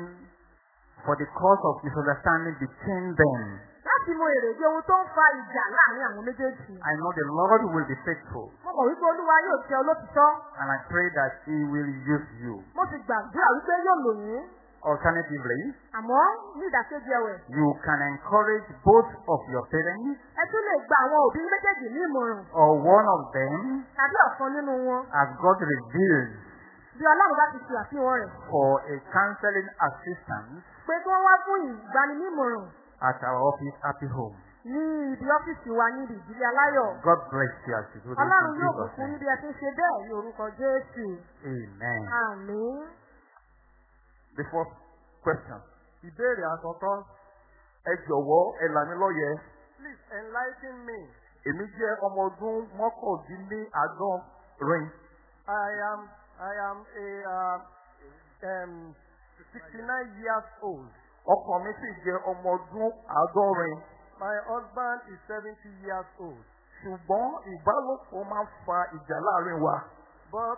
for the cause of misunderstanding between them. Láti mọ èrèdí ohun tó ń fa ìjà láàrin àwọn méjèèjì. I know the Lord will be faithful, Mo mọ̀ wípé Olúwa yóò jẹ́ olótìtọ́. and I pray that He will use you. Mo sì gbàdúrà wípé yóò lò yín. Alternatively, Àmọ́ ní ìdàkejì ẹ̀wẹ̀. you can encourage both of your parents Ẹ tún lè gba àwọn òbí méjèèjì ní ìmọ̀ràn. or one of them Tàbí ọ̀kan nínú wọn. as God reveals Bí Ọlọ́run bá ti ṣe àfihàn rẹ̀. for a counseling assistance Pé kí wọ́n wá fún ìgbaninímọ̀ràn at our office, Happy Home. ní ibi ọ́fíìsì wa ní ìdílé aláyọ̀. God bless you as you do this Ọlọ́run in yóò Jesus' bùkún name. níbi ẹ ti ń ṣe bẹ́ẹ̀ ní orúkọ Jésù. Amen. Àmín. The first question. Ìbéèrè àkọ́kọ́. Ẹ jọ̀wọ́ ẹ là mí lóye. Please enlighten me. Èmi jẹ́ ọmọ ọdún mọ́kàndínláàádọ́rin. I am a 69 years old. Ọkọ mi sì jẹ́ ọmọ ọdún àádọ́rin. My husband is 70 years old. Ṣùgbọ́n ìbálòpọ̀ máa ń fa ìjà láàrin wa. But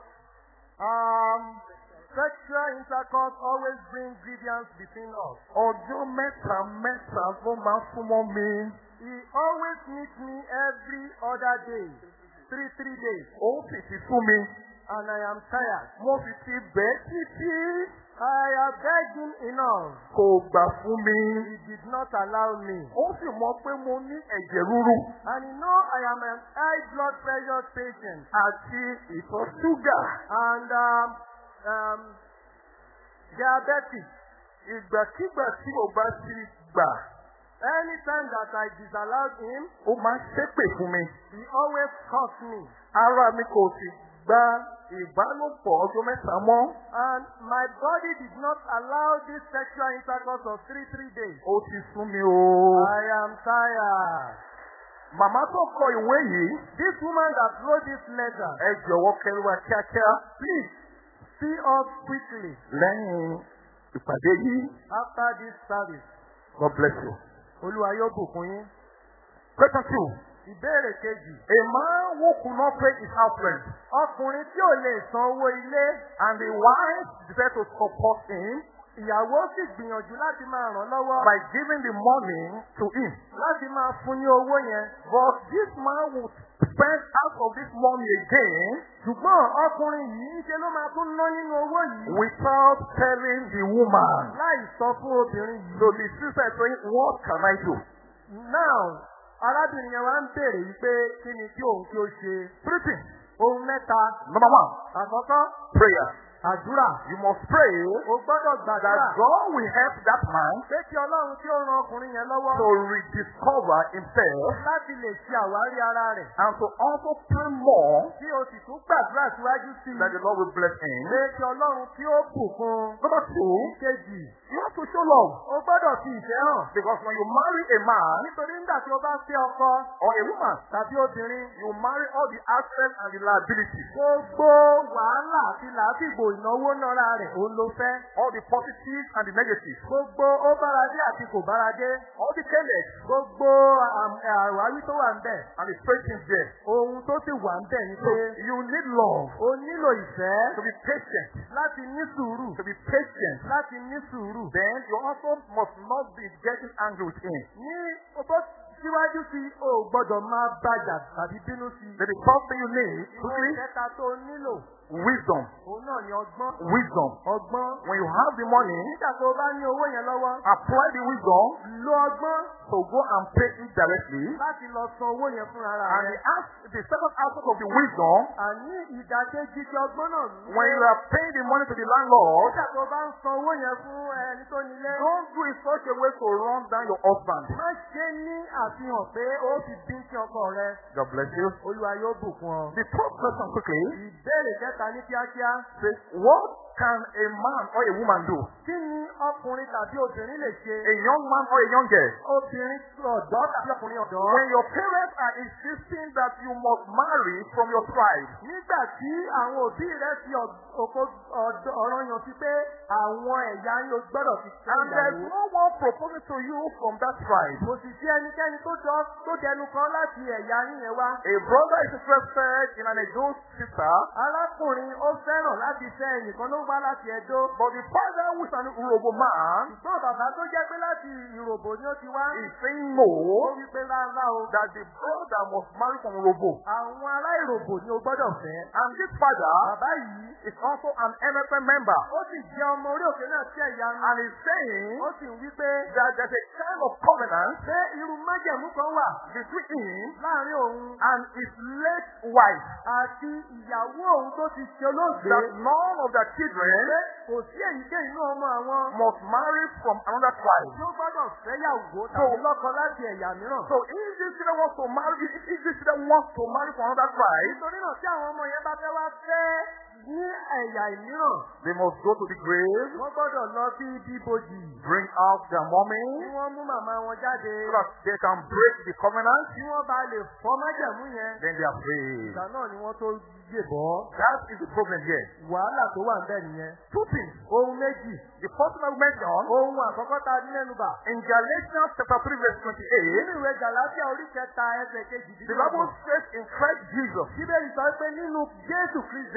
sexual intercourse always brings grievance between us. Ọjọ́ mẹ́ta ló máa ń súnmọ́ mi. He always meets me every other day. 3 days. Ó sì ti fún mi. And I am tired. Mo sì ti bẹ́ẹ̀ títí. I have begged him enough. Kò gbà fún mi. He did not allow me. Ó sì mọ̀ pé mo ní ẹ̀jẹ̀ ríru. And he know I am an high blood pressure patient. Àti ìtọ̀ ṣúgà. And diabetic. Ìgbàkígbà tí mo bá ti gbà. Anytime that I disallowed him, ó máa ń ṣépè fún mi. he always cursed me. Ara mi kò sì gba ìbálòpọ̀ ọjọ́ mẹ́ta mọ́. And my body did not allow this sexual intercourse of 3 days. Ó ti sún mi o. I am tired. Màmá tó kọ ìwé yìí. This woman that wrote this letter. Ẹ jọ̀wọ́ kẹrù wa kíákíá. Please, see us quickly. Lẹ́yìn ìpàdé yìí. After this service. God bless you. Olúwa yóò bùkún yín. Question 2. Ìbéèrè kejì. A man who could not pay his house rent. Ọkùnrin tí ò lè san owó ilé. And the wife decided to support him. Ìyàwó sì gbìyànjú láti máa ràn lọ́wọ́. By giving the money to him. Láti máa fún ní owó yẹn. But this man would spend out of this money again. Ṣùgbọ́n ọkùnrin yìí ṣe ló máa tún ná nínú owó yìí. Without telling the woman. Láì sọ fún obìnrin yìí. So the sister saying, what can I do? Now, arábìnrin yẹn wá ń béèrè wípé kí ni kí òun kí ó ṣe. 3 things. Ohun mẹ́ta. Number 1. Àkọ́kọ́. Prayer. Àdúrà. You must pray. O gbọ́dọ̀ gbàdúrà. That God will help that man. Pé kí Ọlọ́run tí ó ran ọkùnrin yẹn lọ́wọ́. To rediscover himself. Láti lè ṣe àwárí ara rẹ̀. And to also pray more. Tí o sì tún gbàdúrà síwájú sí i. That the Lord will bless him. Pé kí Ọlọ́run tí ó bùkún. Number 2. Ìkejì. You have to show love. O gbọ́dọ̀ fi ìfẹ́ hàn. Because when you marry a man. Nítorí nígbà tí o bá fẹ́ ọkọ. Or a woman. Tàbí obìnrin. You marry all the assets and the liabilities. Gbogbo wàhálà àti làásìgbò ìnáwó náírà rẹ̀ òun ló fẹ́. All the positives and the negatives. Gbogbo ó báradé àti kò báradé. All the kennex. Gbogbo àwárí tó wà ń bẹ̀. And the straight things there. Ohun tó sì wà ń bẹ̀ ni pé. You need love. O nílò ìfẹ́. To be patient. Láti ní sùúrù. To be patient. Láti ní sùúrù. Then you also must not be getting angry with him. Ní ọgbọ́n síwájú sí o gbọ́dọ̀ máa bàjà tàbí bínú sí. The first thing you need. Ìwé ìkẹta tó nílò. Wisdom. Òun náà ni ọgbọ́n. Wisdom. Ọgbọ́n. When you have the money. Nígbà tó o bá ní owó yẹn lọ́wọ́. Apply the wisdom. Lo ọgbọ́n. To go and pay it directly. Láti lọ san owó yẹn fún ara And rẹ̀. the second aspect of the wisdom. Àní ìdàkejì ti ọgbọ́n náà. When you are paying the money to the landlord. Nígbà tó o bá ń san owó yẹn fún ẹni tó nílé. Don't do it such a way to run down your husband. Má ṣe ní àfihàn pé ó fi bíntì ọkọ rẹ. God bless you. Olúwa yóò bùkún ọ. The third question quickly. Ìbéèrè kẹta ní kíákíá. Says, what can a man or a woman do? Kí ni ọkùnrin tàbí obìnrin lè ṣe? A young man or a young girl? Obìnrin ọ̀dọ́ tàbí ọkùnrin ọ̀dọ́. When your parents are insisting that you must marry from your tribe. Nígbà tí àwọn òbí rẹ̀ fi ọ̀rọ̀ yàn sí pé àwọn ẹ̀yà yóò gbọ́dọ̀ fi ṣe ìyàwó. And there's no one proposing to you from that tribe. Kò sì sí ẹnikẹ́ni tó dẹnu kan láti ẹ̀yà yín yẹn wá. A brother is interested in an Edo sister. Arákùnrin ó fẹ́ràn láti fẹ́ ẹnìkan ló wá láti Ẹdó. But the father who is an Urobo man. Ṣùgbọ́n bàbá tó jẹ́ pé láti Ìròbò ni ó ti wá. Is saying no. Ó wí pé rárá o. That the brother must marry from Urobo. Àwọn ará Ìròbò ni o gbọ́dọ̀ fẹ́. And this father. Bàbá yìí. Is also an MFM member. Ó sì jẹ́ ọmọ orí òkè náà tí ẹ̀yà ń. And he's saying. Ó sì ń wí pé. That there's a kind of covenant. Pé irú májẹ̀mú kan wà. Between him. Láàárín òun. And his late wife. Àti ìyàwó òun tó ti ṣe olóògbé. That none of their children. Kò sí èyíkéyìí inú ọmọ àwọn. Must marry from another tribe. Tí ó gbọ́dọ̀ fẹ́yàwó tàbí lọ́kọ láti ẹ̀yà mìíràn. So if this children wants to marry, if this children wants to marry from another tribe. Nítorí náà tí àwọn ọmọ yẹn bá fẹ́ wá fẹ́ ní ẹ̀yà ìmíràn. They must go to the grave. Wọ́n gbọ́dọ̀ lọ sí ibi ibojì. Bring out their mommy. Tí wọ́n mú màmá wọn jáde. So that they can break the covenant. Tí wọ́n bá lè fọ́ májẹ̀mú yẹn. Then they are free. Ìgbà náà ni wọ́n tó yè bọ́. That is the problem here. Wàhálà tó wà níbẹ̀ nìyẹn. Two things. Ohun méjì. The first one I mentioned. Ohun àkọ́kọ́ tá a ní mẹ́nu bà. In Galatians chapter 3 verse 28. Nínú ìwé Gàlátíà orí kẹta ẹsẹ̀ kejì. The Bible says in Christ Jesus. Bíbélì sọ pé nínú Jésù Kristi. There is no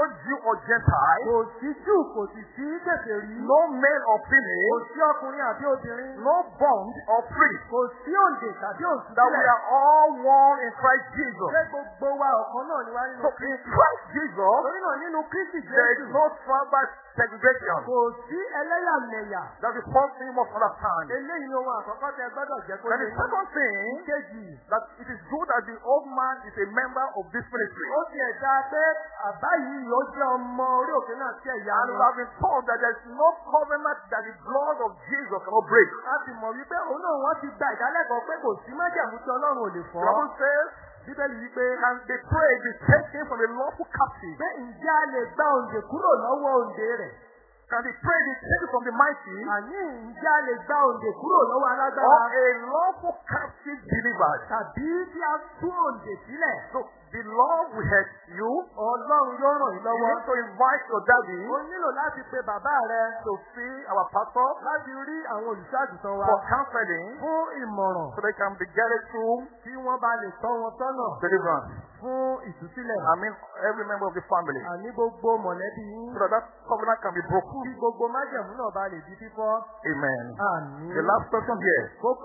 Jew or Gentile, Kò sí Júù, kò sì sí kèfèrí. no male or Kò female, sí ọkùnrin àbí obìnrin. no bond or free, Kò sí òǹdè tàbí that we òǹsílẹ̀. are all one in Christ Jesus. Ṣé gbogbo wa ọ̀kan náà ni wá nínú So in Kristi? Christ Jesus, Torí náà nínú Kristi there is Jésù. no tribal segregation. Kò sí ẹlẹ́yàmẹ̀yà. That's the first thing you must understand. Eléyìí ni ohun àkọ́kọ́ tẹ gbọ́dọ̀ jẹ́ kó And lè the second thing, Kejì. that it is good that the old man is a member of this ministry. Ó ti ẹ̀dá pé àbá yìí ó jẹ́ ọmọ orí òkè náà sí ẹ̀yà And we wọn. have been told that there is no covenant that the blood of Jesus cannot break. A sì mọ̀ wípé òun náà wọ́n ti gba ìdálẹ́kọ̀ọ́ pé kò sí májàmú tí Ọlọ́run ò lè The fọ́. Bible says, Bíbélì wípé and they pray be taken from a lawful captive. pé ǹjẹ́ a lè gba òǹdè kúrò lọ́wọ́ òǹdè rẹ̀? And they pray be taken from the mighty, Àní ǹjẹ́ a lè gba òǹdè kúrò lọ́wọ́ or alágbára? a lawful captive delivered. Tàbí kí a tú òǹdè sílẹ̀? So the Lord will help you. Ọlọ́run yóò ràn yín You lọ́wọ́. need to invite your daddy O nílò láti pe bàbá rẹ to see our pastor láti rí àwọn olùṣàgùtàn wa for counseling, fún ìmọ̀ràn so they can be guided through kí wọ́n bá lè tọ́ wọn sọ́nà deliverance. fún ìtúsílẹ̀. I mean, every member of the family, Àní gbogbo mọ̀lẹ́bí yín so that covenant can be broken. kí gbogbo májẹ̀mú náà bá lè di fífọ́. Amen. Àní. The last question here.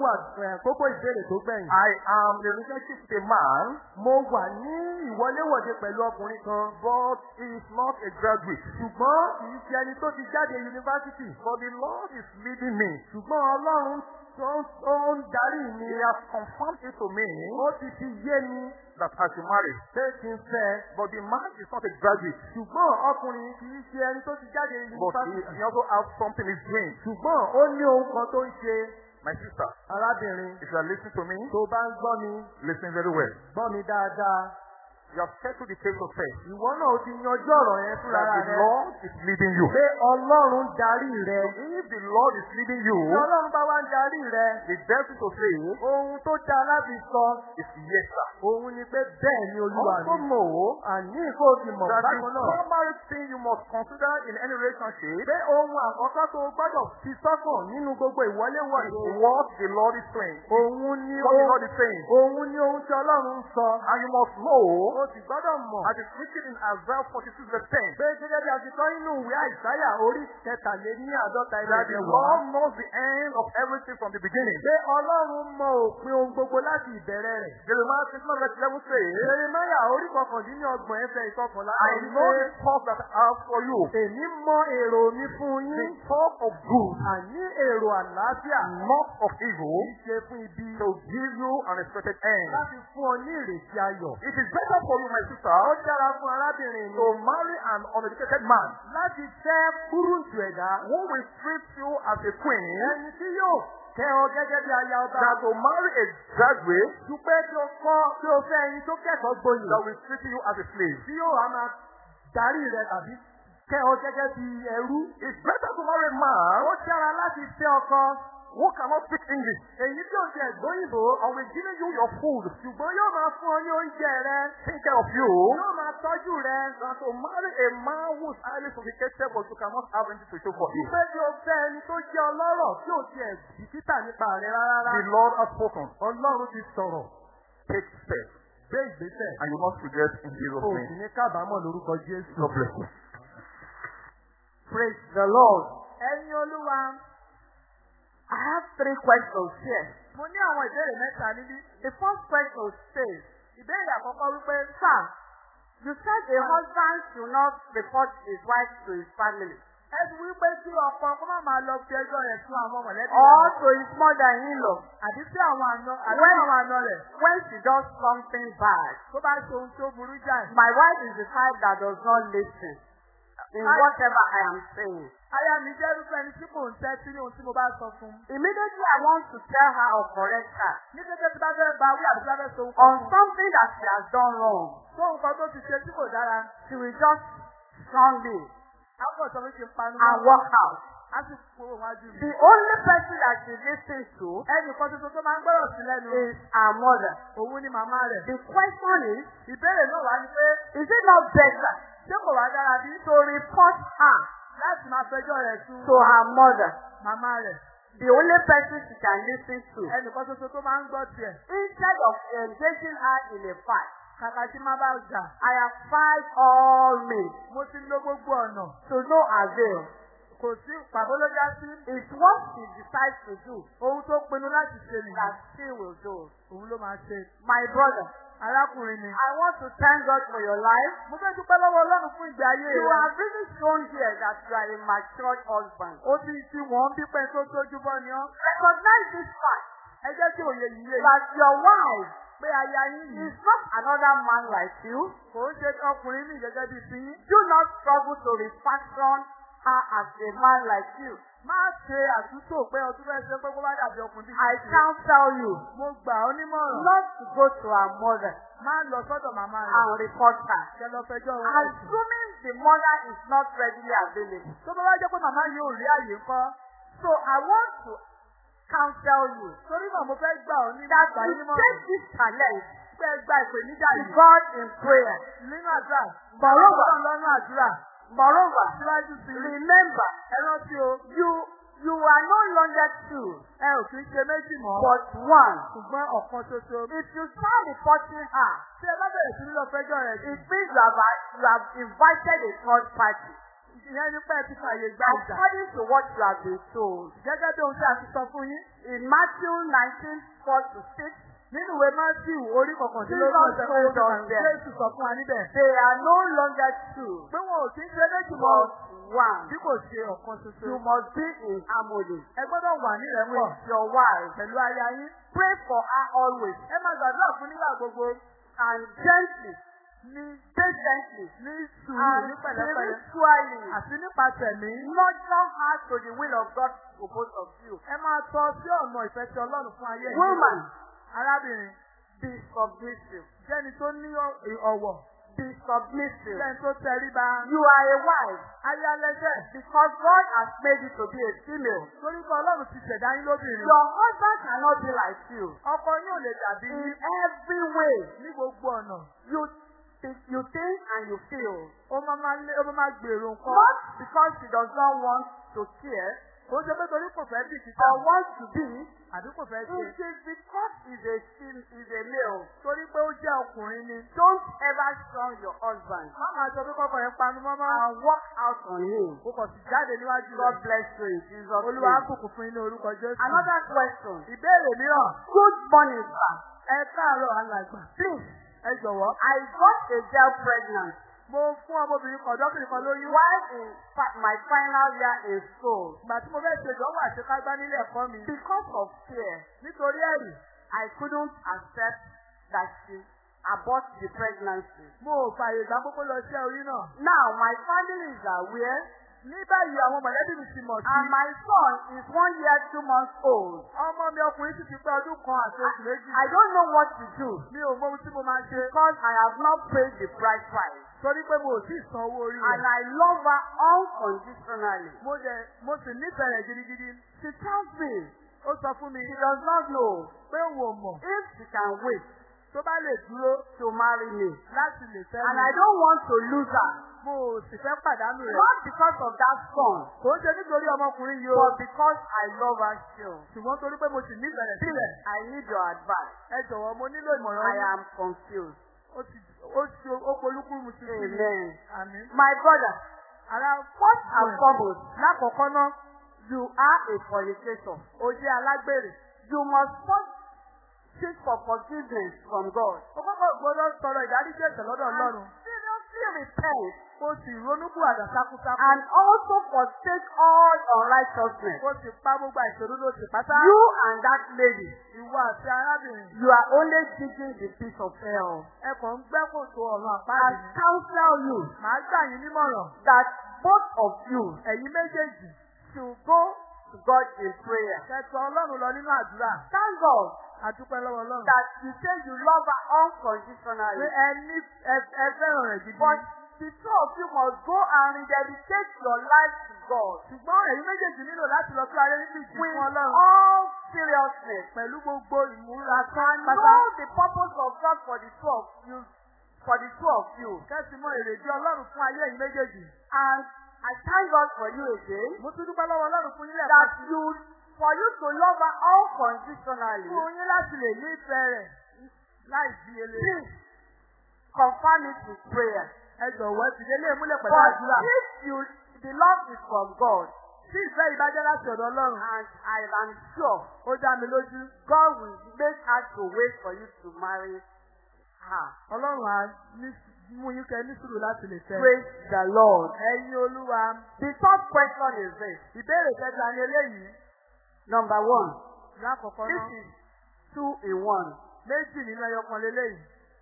Kókó ìbéèrè tó gbẹ̀yìn. I am in a relationship with a man, Mo wà ní ìwọléwọ̀de pẹ̀lú ọkùnrin kan. but he is not a graduate. Ṣùgbọ́n kìí ṣe ẹni tó ti jáde yunifásitì. But the Lord is leading me. Ṣùgbọ́n Ọlọ́run tó ń darí mi. He has confirmed it to me Ó ti fi yé mi that I should marry. pé kí n fẹ́. But the man is not a graduate. Ṣùgbọ́n ọkùnrin kìí ṣe ẹni tó ti jáde But yunifásitì. he also has something he's doing. Ṣùgbọ́n ó ní ohun kan tó ń ṣe. My sister, Arábìnrin if you are listening to me, tó bá ń gbọ́ mi, listen very well. gbọ́ mi dáadáa. You have settled the case of faith. Ìwọ náà ó ti yanjú ọ̀rọ̀ yẹn fúnra That the rẹ. Lord is leading you. Pé Ọlọ́run darí rẹ. If the Lord is leading you, Tí Ọlọ́run bá wá ń darí rẹ. the best thing to say Ohun tó dá láti sọ. is yes, sir. Òun ni pé bẹ́ẹ̀ ni Olúwa Also mi. know Àní kò fi mọ̀ that the bákan náà. primary thing you must consider in any relationship Pé ohun àkọ́kọ́ tó gbọ́dọ̀ fi sọ́kàn nínú gbogbo ìwọléwọ̀de. is what the Lord is saying. Òun ni What the Lord is saying. ohun tí Ọlọ́run ń sọ. And you must know, O sì gbọ́dọ̀ mọ̀. as it's written in Isaiah 46 verse 10, Pé gẹ́gẹ́ bí a ti kọ́ nínú ìwé Àìsáyà orí kẹtàléníàádọ́ta ilẹ̀ that the Lord knows the end of everything from the beginning. Pé Ọlọ́run mọ òpin ohun gbogbo láti ìbẹ̀rẹ̀ rẹ̀. Jeremiah 29 verse 11 says, Jeremáyà orí kọkàndínlọ́gbọ̀n ẹsẹ̀ ìkọkànlá. I know the thoughts that I have for you, Èmi mọ èrò mi fún the yín. thought of good, Àní èrò àlàáfíà. not of evil, Kìí ṣe fún ibi. to give you an expected end. Láti fún ọ ní ìrètí ayọ̀. It is better for you, my sister, Ó dára fún arábìnrin mi. to marry an uneducated man Láti fẹ́ kúrúǹtù ẹ̀dá. who will treat you as a queen Ẹni tí yóò kẹ́ ọ gẹ́gẹ́ bí aya ọba. than to marry a graduate Dúpẹ́ tí o fẹ́ ẹni tó kẹ́kọ̀ọ́ gboyè. that will treat you as a slave. Tí yóò wá máa darí rẹ tàbí kẹ́ ọ gẹ́gẹ́ bí ẹrú. It's better to marry a man Ó dára láti fẹ́ ọkọ. who cannot speak English Èyí tí ò jẹ́ gbóyìnbó. and will give you your food, Ṣùgbọ́n yóò máa fún ọ ní oúnjẹ rẹ. take care of you, Yóò máa tọ́jú rẹ. than to marry a man who is highly sophisticated but you cannot have anything to show for him. Dúpẹ́ tí o fẹ́ ẹni tó jẹ́ ọlọ́rọ̀ tí ò tiẹ̀ bìkítà nípa rẹ rárá. The Lord has spoken. Ọlọ́run ti sọ̀rọ̀. Take steps Gbé ìgbésẹ̀. and you must regret in Jesus' O sì name. ní kábàámọ̀ lórúkọ Jésù. God bless you. Praise the Lord. Ẹ̀yin Olúwa, I have 3 questions here. mo ní àwọn ìbéèrè mẹ́ta níbí. The first question says, Ìbéèrè àkọ́kọ́ wípé, Sir, you said a husband should not report his wife to his family ẹ ti wípé kí ọkọ kó má máa lọ fi ẹjọ́ rẹ̀ fún àwọn mọ̀lẹ́bí or rẹ̀. to his mother-in-law Àbí sí àwọn àna rẹ̀. when she does something bad. Tó bá ṣe ohun tó burú jáì. My wife is the type that does not listen in whatever I am saying. Aya mi jẹ́ irúfẹ́ ẹni tí mò ń tẹ́tí ní ohun tí mo bá sọ fún. Immediately I want to tell her or correct her Ní kété tí bá fẹ́ bá wí àbí tí bá fẹ́ so ohun on kan fún. something that she has done wrong. Tó nǹkan tó ti ṣe tí kò dára. She will just shun me A kò sọ pé kí n panu and walk out. A sì kúrò wájú mi. The only person that she listens to Ẹnì kan tuntun tó máa ń gbọ́rọ̀ sí lẹ́nu. is her mother. Òun ni màmá rẹ̀. The question is, Ìbéèrè náà wá ní pé is it not better ṣé kò wá dára bí? to report her Láti máa fẹjọ́ rẹ̀ sùn to her mother, màmá rẹ̀. the only person she can listen to, Ẹnì kan tuntun tó máa ń gbọ́ tiẹ̀. instead of engaging her in a fight? Kàkà tí má bá jà. I have tried all means Mo ti lo gbogbo ọ̀nà. to no avail. Kò sí pàbó ló já sí. It's what she decides to do Ohun tó pinnu láti ṣe nìyí. that she will do. Òun ló máa ṣe. My brother, Arákùnrin ni. I want to thank God for your life. Mo fẹ́ dúpẹ́ lọ́wọ́ Ọlọ́run fún ìgbé ayé You rẹ̀. have really shown here that you are a matured husband. Ó ti wọ́n bí pẹ́ tó tójú bọ́ ni ọ́. Recognize this fact Ẹ jẹ́ kí òye yìí yé yín. that your wife Pé aya yín yìí. is not another man like you. Kò ń ṣe ọkùnrin ní gẹ́gẹ́ bí ti yín. Do not struggle to refashion her as a man like you. Má ṣe àtúntò pé ọdún fẹ́ ṣe pé kó bá dàbí ọkùnrin bí I ti. counsel you Mo gbà ọ́ nímọ̀ràn. not to go to her mother Má lọ sọ́dọ̀ màmá rẹ̀. and report her. Kẹ lọ fẹjọ́ wọn. Assuming the mother is not readily available. Tó bá wá jẹ́ pé màmá yìí ò rí àyè ńkọ́. So I want to counsel you Torí náà mo fẹ́ gbà ọ́ ní that ìgbà you yín nímọ̀ràn. take this challenge Pé ẹ gba ìpèníjà to yìí. God in prayer. Nínú àdúrà. Moreover, Ọlọ́run lọ́nà àdúrà. moreover, Síwájú sí i. remember, Ẹ rántí o. you are no longer two, Ẹ ò kí ń ṣe méjì mọ́. but one. Ṣùgbọ́n ọ̀kan ṣoṣo. If you start reporting her, Tí ẹ bá bẹ̀rẹ̀ sí ní lọ fẹjọ́ rẹ̀ sí. it means you have invited a third party. Ìyẹn ní pé ẹ ti fàyè gba ìjà. According to what you have been told. Gẹ́gẹ́ bí ohun tí a ti sọ fún yín. In Matthew 19:4-6, Nínú ìwé Mátíù orí kọkàndínlógún Jesus ẹsẹ̀ told us kọkàndínlógún there. Jésù sọ fún wa níbẹ̀. they are no longer two, Pé wọn ò kí ń ṣe méjì mọ́. but one. Bí kò ṣe ọ̀kan ṣoṣo. You must be in harmony Ẹ gbọ́dọ̀ wà ní ìrẹ́pọ̀. with your wife. Pẹ̀lú aya yín. Pray for her always Ẹ máa gbàdúrà fún nígbà gbogbo. and gently, Ní patiently, ní sùúrù and ní pẹ̀lẹ́pẹ̀lẹ́. spiritually Àti nípa tẹ̀mí. nurture her to the will of God for both of you. Ẹ máa tọ́ sí ọ̀nà ìfẹ́ ti Ọlọ́run fún ayé yìí. Woman, Arábìnrin. be submissive. Jẹ́ni tó ní ọ̀wọ̀. Be submissive. Jẹ́ni tó tẹríba. You are a wife Aya lẹ́sẹ̀. because God has made you to be a female. Torí pé Ọlọ́run ti ṣẹ̀dá yín lóbìnrin. Your husband cannot be like you. Ọkọ yín ò lè dàbí In yín every way, ní gbogbo ọ̀nà. you think and you feel. Ó máa gbèrò nǹkan. Not because he does not want to care Kò ṣe pé torí kò fẹ́ bì títà. or want to be. Àbí kò fẹ́ It ṣe. is because he's a male. Torí pé ó jẹ́ ọkùnrin ni. Don't ever shun your husband Má máa sọ pé kọ́kọ́ yẹn panu mọ́mọ́. and walk out on him. Kò kàn sì jáde níwájú God rẹ̀. bless you in Jesus' Olúwa á name. bùkún fún inú orúkọ Jésù. Another question. Ìbéèrè mìíràn. Good morning, sir. Ẹ káàárọ̀ alàgbà. Please, Ẹ jọ̀wọ́. I got a girl pregnant Mo fún ọmọbìnrin kan ọ̀dọ́bìnrin kan lóyún. while in my final year in school. Ìgbà tí mo fẹ́ ṣe ìdánwò àṣekágbá nílé ẹ̀kọ́ mi. Because of fear, Nítorí ẹ̀rù. I couldn't accept that she abort the pregnancy. Mo ò fààyè gbà kókó lọ sí orí náà. Now, my family is aware, Ní báyìí àwọn mọ̀lẹ́bí mi ti mọ̀ sí. and my son is 1 year, 2 months old. Ọmọ mi ọkùnrin sì ti pé ọdún kan àti oṣù méjì. I don't know what to do Mi ò mọ ohun tí mo máa ṣe. because I have not paid the bride price. Torí pé mo ò tí ì san owó orí And rẹ̀. I love her unconditionally. Mo sì nífẹ̀ẹ́ rẹ̀ gidigidi. She tells me Ó sọ fún mi she does not know pé òun ò mọ̀ if she can wait tó bá lè dúró to marry me. láti lè fẹ́ And mi. I don't want to lose her. Mo ò sì fẹ́ pàdánù rẹ̀. Not because of that son, Kò ń ṣe nítorí ọmọkùnrin yìí o. but because I love her still. Ṣùgbọ́n torí pé mo sì nífẹ̀ẹ́ rẹ̀ sílẹ̀. I need your advice. Ẹ jọ̀wọ́ mo nílò ìmọ̀ràn I yín. am confused. Ó polúkú mu sí sí mi. Amen. Àmín. My brother, Ara first and foremost, lákọ̀ọ́kọ́ náà, you are a fornicator. ó jẹ́ alágbèrè. You must first seek for forgiveness from God. Ó kọ́kọ́ gbọ́dọ̀ tọrọ ìdáríjì ẹ̀ṣẹ̀ lọ́dọ̀ Ọlọ́run. And seriously repent. Ó sì ronúpìwàdà sákúsákú. And also forsake all unrighteousness. Ó sì pa gbogbo àìṣòro ló sì pátá. You and that lady, Ìwọ àti arábìnrin. you are only digging the pit of hell. Ẹ kàn ń gbẹ́ kòtò ọ̀run I àpáàdì ni. counsel you Màá gbà yín nímọ̀ràn. that both of you Ẹ̀yin méjèèjì. should go to God in prayer. Kẹ̀tọ́ Ọlọ́run lọ nínú àdúrà. Thank God Àdúpẹ́ lọ́wọ́ Ọlọ́run. that you say you love her Pé unconditionally. ẹ fẹ́ràn rẹ̀ gidi. But the two of you must go and rededicate your life to God Ṣùgbọ́n ẹ̀yin méjèèjì nílò láti lọ sí ayé níbi ìjì with fún Ọlọ́run. all seriousness. Pẹ̀lú gbogbo ìmúra And pátá. know the purpose of God for the two of you. For the two of you. Kẹ́sì mọ èrèdí Ọlọ́run fún ayé ẹ̀yin méjèèjì. And I thank God for you again. Mo tún dúpẹ́ lọ́wọ́ Ọlọ́run fún yín lẹ́ẹ̀kan That sí. for you to love her unconditionally. Fún yín láti lè ní ìfẹ́ rẹ̀ láì díyelé. Please confirm it with prayer. Ẹ jọ̀wọ́ ti lé múlẹ̀ pẹ̀lú But àdúrà. if the love is from God, Tí ìfẹ́ yìí bá jẹ́ láti ọ̀dọ̀ Ọlọ́run, and I am sure ó dá mi lójú. God will make her to wait for you to marry her. Ọlọ́run á mú yín kẹ́ ní sùúrù láti lè fẹ́. Praise the Lord. Ẹ̀yin Olúwa. The third question is this. Ìbéèrè kẹta ni eléyìí. Number one. Lákọ̀ọ́kọ́ This náà. is 2 in 1. Méjì nínú ẹyọkan leléyìí.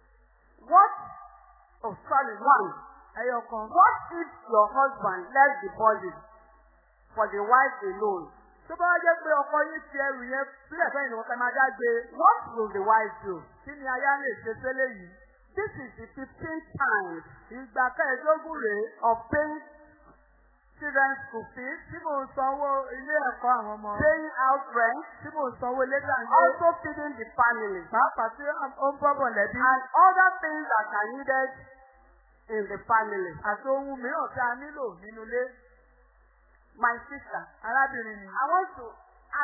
One. Ẹyọkan. What if your husband left the body for the wife alone? Tó bá jẹ́ pé ọkọ yín ti ẹrù yẹn sílẹ̀ fẹ́ ìnáwó kan máa dágbé. What will the wife do? Kí ni aya lè ṣe sílẹ̀ yìí? This is the 15th time Ìgbà kẹẹ̀ẹ́dógún rèé. of paying children's school fees, Tí mò ń sanwó ilé ẹ̀kọ́ àwọn ọmọ. paying out rent, Tí mò ń sanwó ilé gbàgbé. also feeding the family, Pàápàá tí ó ń bọ́bọ̀ lẹ́bí. and other things that are needed in the family. Àti ohun mìíràn tí a nílò nínú ilé. My sister, Arábìnrin ni. I want to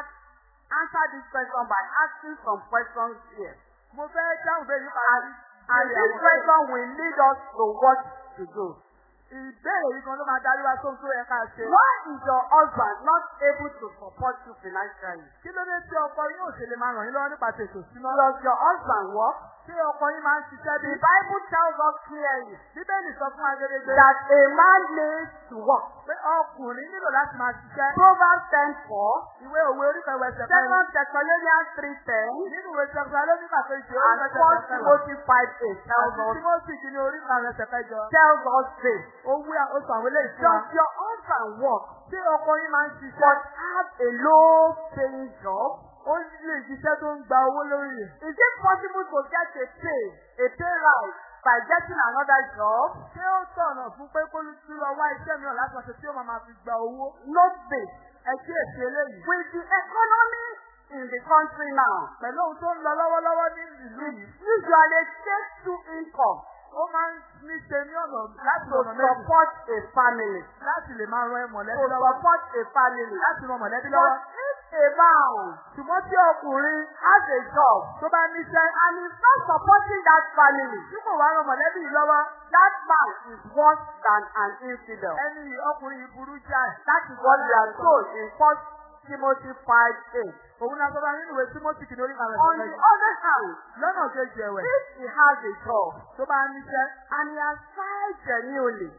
answer this question by asking some questions here. Mo fẹ́ dáhùn bẹ́ẹ̀ nípa And this question will lead us to what to do. Ìbéèrè yìí kan ló máa darí wa sóhun tó yẹ ká ṣe. Why is your husband not able to support you financially? Kí ló dé tí ọkọ yín ò ṣe lè máa ràn yín lọ́wọ́ nípa tètò síná? Does your husband work? Ṣé ọkọ yín máa ń ṣiṣẹ́ bí? The Bible tells us clearly Bíbélì sọ fún agedegbe. that a man needs to work. Pé ọkùnrin nílò láti máa ṣiṣẹ́. Proverbs 10:4, Ìwé òwe oríkọ̀ ìwé ẹsẹ̀ kan. 2 Thessalonians 3:10, Nínú ìwé ṣẹ̀fà ló nígbà tó ṣe and 1 Timothy 5:8 tells us Timothy kìíní oríkọ̀ àwọn ẹsẹ̀ kẹjọ. this. Ó sọ àwọn eléyìí fún wa. Does your husband work Ṣé ọkọ yín máa ń ṣiṣẹ́? but have a low paying job? Ó lè ṣiṣẹ́ tó ń gba owó lórí rẹ̀. Is it possible to get a pay rise by getting another job? Ṣé ó tọ̀nà fún pé kó tún lọ wá iṣẹ́ mìíràn láti ọ̀sẹ̀ tí ó máa fi gba owó? Note this. Ẹ kíyèsí eléyìí. With the economy in the country now, Pẹ̀lú ohun tó ń lọ lọ́wọ́lọ́wọ́ ní ìlú yìí. usually takes 2 incomes Ó máa ń ní ṣe ní ọ̀nà láti to ọ̀nà méjì. support a family. Láti lè máa ran mọ̀lẹ́bí To lọ́wọ́. support a family. Láti ran mọ̀lẹ́bí lọ́wọ́. But if a man Ṣùgbọ́n tí ọkùnrin has a job tó bá níṣẹ́ and is not supporting that family, tí kò wá ran mọ̀lẹ́bí yìí lọ́wọ́. that man is worse than an infidel. Ẹni ọkùnrin yìí burú jáì. That is what we are told in 1 Timothy 5:8. Òun náà sọ bá nínú ìwé Timothy kìíní orí kan On rẹ̀ the sọ̀rọ̀. other hand, Lọ́nà kejì ẹ̀wẹ̀. if he has a job Tó bá níṣẹ́. and he has tried genuinely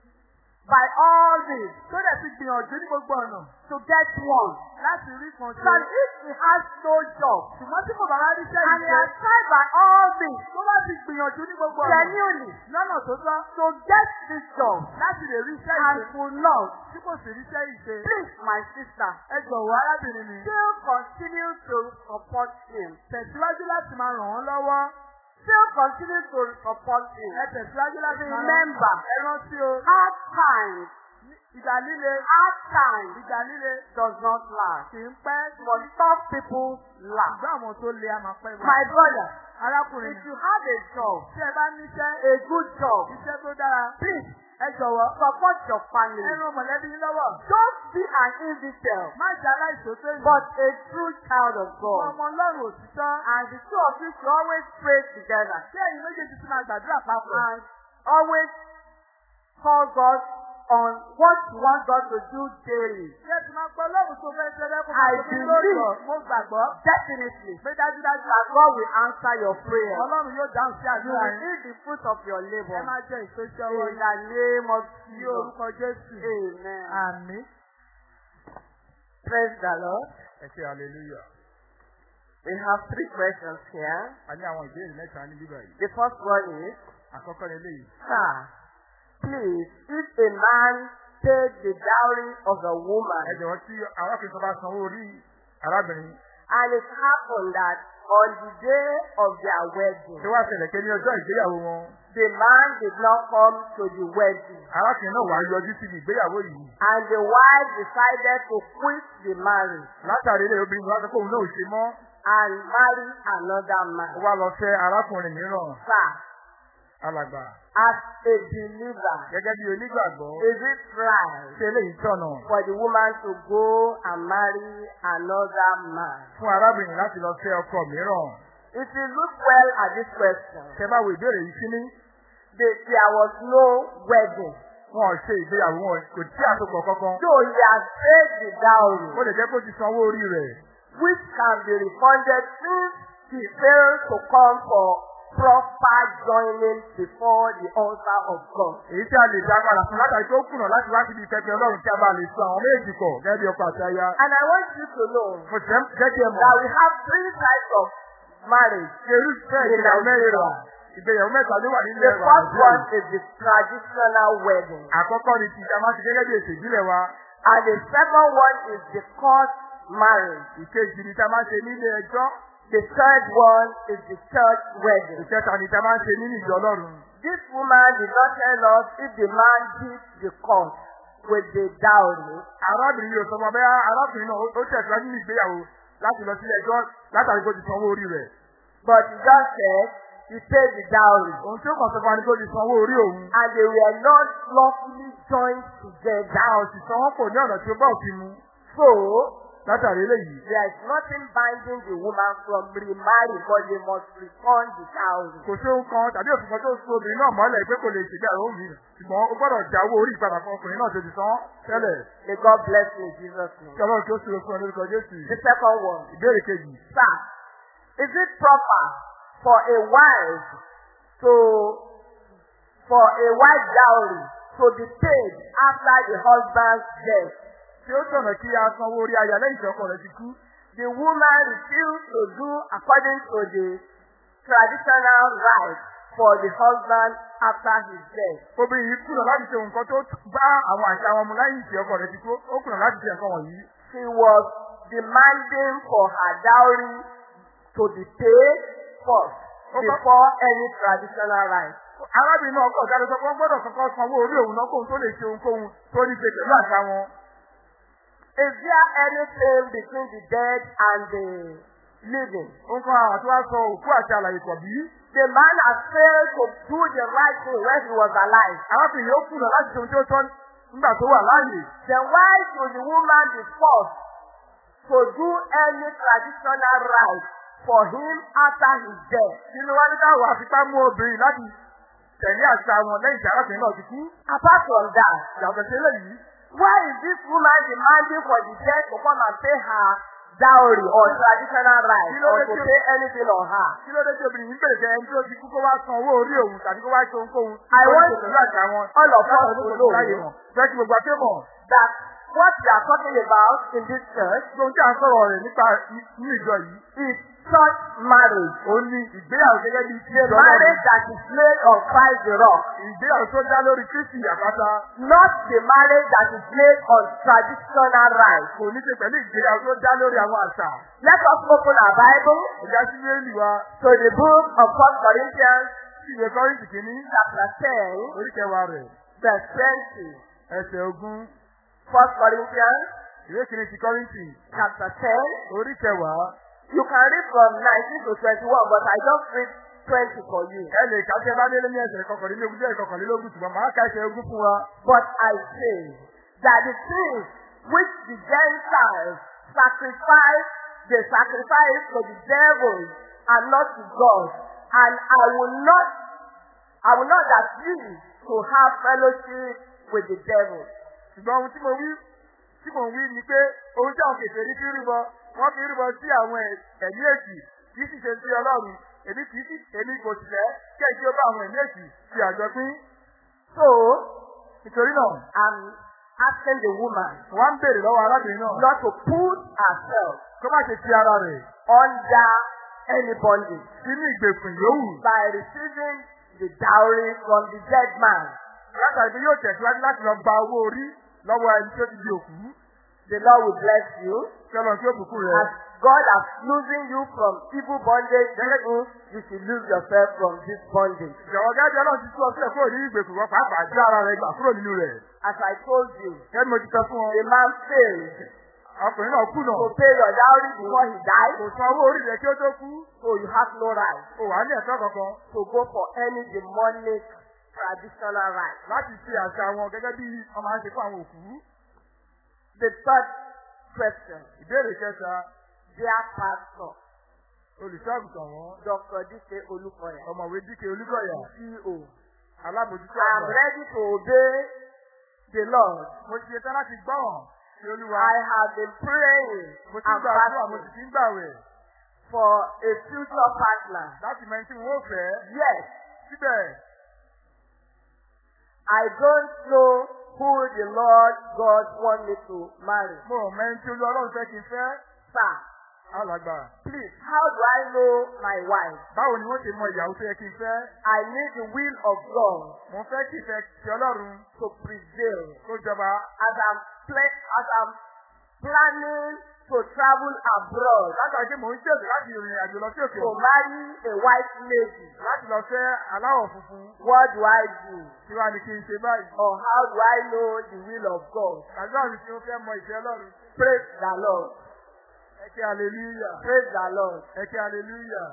by all means Tó dẹ̀ ti gbìyànjú ní gbogbo ọ̀nà. to get one, Láti rí kan ṣe. that if he has no job Ṣùgbọ́n tí kò bá wá ríṣẹ́ and he yìí has ṣe. tried by all means Tó bá ti gbìyànjú ní gbogbo ọ̀nà. genuinely Lọ́nà tó tọ́. to get this job Láti lè rí iṣẹ́ and ìṣe. could not, Tí kò sì ríṣẹ́ ìṣe. please my sister, Ẹ jọ̀wọ́ arábìnrin mi. still continue to support him. Tẹ̀síwájú láti máa ràn wọ́n lọ́wọ́. Still continue to support him. Ẹ tẹ̀síwájú láti máa ràn wọ́n. Remember, Ẹ rántí o. hard times Ìgbà líle. Ìgbà líle. does not last. Kì í pẹ́. But tough people last. Ṣùgbọ́n àwọn tó le a máa pẹ́ wá. My brother, Arákùnrin if mi. you have a job, Tí ẹ bá níṣẹ́. a good job, Iṣẹ́ tó dára. please Ẹ jọ̀wọ́. support your family. Ẹ ran mọ̀lẹ́bí yín lọ́wọ́. Don't be an infidel, Má jẹ́ aláìṣòótọ́ ènìyàn. but a true child of God. Ọmọ Ọlọ́run òtítọ́. And the two of you should always pray together Kí ẹ̀yin méjèèjì tún máa gbàdúrà papọ̀. and always call God on what you want God to do daily. Ṣé ti máa gbọ́ Ọlọ́run tó fẹ́ ṣẹlẹ̀ kó I máa tóbi lórí believe. ọ̀? Mo gbàgbọ́. Definitely Pé dájúdájú that God will answer your prayer. Ọlọ́run yóò dáhùn sí You àdúrà will yín. eat the fruit of your Ẹ labor máa jẹ ìpèsè ọwọ́ in yín. the name of Ní Jesus. orúkọ Jésù. Amen. Àmín. Praise the Lord. Ẹ ṣe hallelujah. We have 3 questions here. A ní àwọn ìbéèrè mẹ́ta ní bíbá yìí. The first one is, Àkọ́kọ́ ni eléyìí. Sir, please, if a man paid the dowry of a woman Ẹ jọ̀wọ́ tí arákùnrin kan bá sanwó orí arábìnrin. and it happened that on the day of their wedding, Ṣé wá ṣẹlẹ̀ pé ní ọjọ́ ìgbéyàwó wọn? the man did not come to the wedding Arákùnrin náà wá yọjú síbi ìgbéyàwó yìí. and the wife decided to quit the marriage Látàrí ilé obìnrin wá sọ pé òun náà ò ṣe mọ́. and marry another Ó man. wá lọ fẹ́ arákùnrin mìíràn. Sir, Alàgbà. as a believer, Gẹ́gẹ́ bí onígbàgbọ́. is it right Ṣé eléyìí tọ̀nà for the woman to go and marry another man? fún arábìnrin láti lọ fẹ́ ọkọ mìíràn? If you look well at this question, Ṣé bá wo ìbéèrè yìí sí ní? there was no wedding. Wọn ò ṣe ìgbéyàwó wọn kò tí àsopọ̀ kankan. So he has paid the dowry, Ó lè jẹ́ kó ti sanwó orí rẹ̀. which can be refunded if he fails to come for proper joining before the altar of God. Èyí tí a lè dá padà fún látàrí tó kùnà láti wá síbi ìpẹ́pẹ́ Ọlọ́run tí a bá lè sọ àwọn méjì pọ̀ gẹ́gẹ́ bí ọkọ àti aya. And I want you to know Mo jẹ́ kí ẹ mọ̀. that we have 3 types of marriage. Irú ìfẹ́ ìgbéyàwó mẹ́ta. Ìgbéyàwó mẹ́ta ló wà nínú The ẹ̀rọ first Nàìjíríà. one is the traditional wedding. Àkọ́kọ́ ni ti ìjà máa ti gẹ́gẹ́ bí èsì ìbílẹ̀ wa. And the second one is the court marriage. Ìkejì ni ta máa ṣe nílé ẹjọ́. The third one is the church wedding. Ìkẹta ni ta máa ṣe nínú ìjọ Ọlọ́run. This woman did not tell us if the man did the court with the dowry. Arábìnrin yóò sọ fún ọbẹ̀ arábìnrin náà ó tẹ̀síwájú nínú ìgbéyàwó láti lọ sílé ẹjọ́ látàrí kó ti sanwó orí rẹ̀. But he just said he paid the dowry. Ohun tí ó kàn sọ fún wa ni kó ti sanwó orí òun. And they were not lawfully joined together. Àwọn òsì sanwó kò ní ọ̀nà tí ó bá òfin mu. So, Látàrí eléyìí. there is nothing binding the woman from remarrying, but they must return the dowry. Kò sí ohun kan tàbí òfin kan tó so obìnrin náà mọ́lẹ̀ pé kò lè ṣègbéyàwó mi. Ṣùgbọ́n ó gbọ́dọ̀ jáwó orí ìpadà fún ọkùnrin náà tó ti san tẹ́lẹ̀. May God bless you in Jesus' name. Kí Ọlọ́run kí ó ṣe fún ọ lórúkọ Jésù. The second one. Ìbéèrè kejì. Sir, is it proper for a wife dowry to be paid after the husband's death? Tí ó tọ̀nà kí a sanwó orí aya lẹ́yìn tí ọkọ rẹ̀ ti kú. The woman refused to do according to the traditional right for the husband after his death. Obìnrin yìí kùnà láti ṣe nǹkan tó bá àwọn àṣà wọn mu lẹ́yìn tí ọkọ rẹ̀ ti kú. Ó kùnà láti ṣe nǹkan wọ̀nyí. She was demanding for her dowry to be paid first before any traditional right. Arábìnrin náà kọ̀ jáde sọ pé wọ́n gbọ́dọ̀ kọ́kọ́ sanwó orí òun náà kóhun tó lè ṣe ohunkóhun tó ní ṣe pẹ̀lú àṣà wọn. Is there anything between the dead and the living? Ó ń kọ́ àwọn tí wọ́n sọ òkú àti àlàyé pọ̀ bí. The man has failed to do the right thing when he was alive. Arábìnrin yóò kùnà láti ṣe ohun tí ó tọ́ nígbà tó wà láàyè. Then why should the woman be forced to do any traditional right for him after his death? Kí ló wá ní káwọ́ àfipá mú obìnrin láti tẹ̀lé àṣà wọn lẹ́yìn tí arábìnrin náà ti kú? Apart from that, Yàtọ̀ sí eléyìí. why is this woman demanding for the dead to come and pay her dowry or traditional right or to pay anything on her? Kí ló dé tí obìnrin yìí bèrè jẹ́ ẹni tí ó ti kú kó wá san owó orí òun tàbí kó wá ṣe ohunkóhun? I want all of us to know fẹ́ kí gbogbo akéwì mọ̀. that what we are talking about in this church Gbogbo tí a ń sọ̀rọ̀ rẹ̀ nípa ní ìjọ yìí. is church marriage. Ó ní ìgbéyàwó gẹ́gẹ́ bí ti The marriage that is made on Christ the rock. Ìgbéyàwó tó dá lórí Kristi àpáta. Not the marriage that is made on traditional rights. Kò ní ṣe pẹ̀lú ìgbéyàwó tó dá lórí àwọn àṣà. Let us open our Bible Ẹja sí Bíbélì wa. to the book of 1 Corinthians Ìwé Kọ́ríńtì kìíní. chapter 10 Orí kẹwàá rẹ̀. verse 20. Ẹsẹ̀ ogún. 1 Corinthians Ìwé kìíní ti Kọ́ríńtì. chapter 10. Orí kẹwàá. You can read from 19 to 21, but I just read 20 for you. Ẹ lè kàtí ẹ bá délé ní ẹsẹ̀ kọkànlélógún jẹ́ ìkọkànlélógún ṣùgbọ́n màá ká ẹsẹ̀ ogún fún wa. But I say that the things which the Gentiles sacrifice, they sacrifice to the devil and not to God. And I will not that you to have fellowship with the devil. Ṣùgbọ́n ohun tí mò ń wí ni pé ohun tí àwọn kèfèrí fi rúbọ, wọ́n fi rúbọ sí àwọn ẹ̀mí èṣù kì í sì ṣe sí Ọlọ́run. Èmi kò sì fẹ́ kí ẹ kí ó bá àwọn ẹ̀mí èṣù fi àjọpín. So, Nítorí náà, I'm asking the woman wọ́n ń bèèrè lọ́wọ́ arábìnrin náà. not to put herself Kó má ṣe fi ara rẹ̀ under any bondage sínú ìgbèkùn yòówù. by receiving the dowry from the dead man. Látàrí pé yóò tẹ̀síwájú láti lọ gba owó orí lọ́wọ́ ẹni tí ó ti di òkú. The Lord will bless you. Kí Ọlọ́run kí ó bùkún rẹ̀. As God has loosen you from evil bondage, you should lose yourself from this bondage. Ìjọ̀wọ́ gẹ́gẹ́ Ọlọ́run ti tú ọ sílẹ̀ kúrò ní ìgbèkùn wọn pàápàá jẹ́ ara rẹ̀ gbà kúrò nínú rẹ̀. As I told you, Kẹ́mi mo ti sọ fún ọ. the man failed Ọkùnrin náà kùnà. to pay your dowry before he died, Kò san owó orí rẹ̀ kí ó tó kú. so you have no right Kò wá ní ẹ̀tọ́ kankan to go for any demonic traditional right. láti ṣe àṣà wọn gẹ́gẹ́ bí wọ́n máa ń ṣe fún àwọn òkú. The third question, Ìbéèrè kẹta, dear pastor, olùṣọ́àgùtàn wọn, Dr. Dike Olukoya, ọ̀mọ̀wé Díkè Olúkọ̀yà, CEO, Alábòjútó I am àgbà. ready to obey the Lord. Mo ti ṣetán láti gbọ́ràn sí Olúwa. I have been praying Mo ti ń and gbàdúrà, mo sì fasting ti ń gbàwẹ̀. for a future partner. Láti mọ ẹni tí mo fẹ́. Yes, Síbẹ̀, I don't know who the Lord God want me to marry. mo ò mọ ẹni tí Olúwa Ọlọ́run fẹ́ kí n fẹ́. Sir, Alàgbà. please, how do I know my wife? Báwo ni wọ́n ṣe mọ ìyàwó tó yẹ kí n fẹ́? I need the will of God Mo fẹ́ kí ìfẹ́ ti Ọlọ́run to prevail kó jọba. as I'm planning to travel abroad Látàrí pé mò ń ṣètò láti ìrìn àjò lọ sí òkè to òkun. marry a white lady. Láti lọ fẹ́ aláwọ̀ funfun. What do I do? Kí wá ni kí n ṣe báyìí? Or how do I know the will of God? Àdúrà mi tí ó fẹ́ mọ ìfẹ́ Ọlọ́run. Praise the Lord. Ẹ kí hallelujah. Praise the Lord. Ẹ kí hallelujah.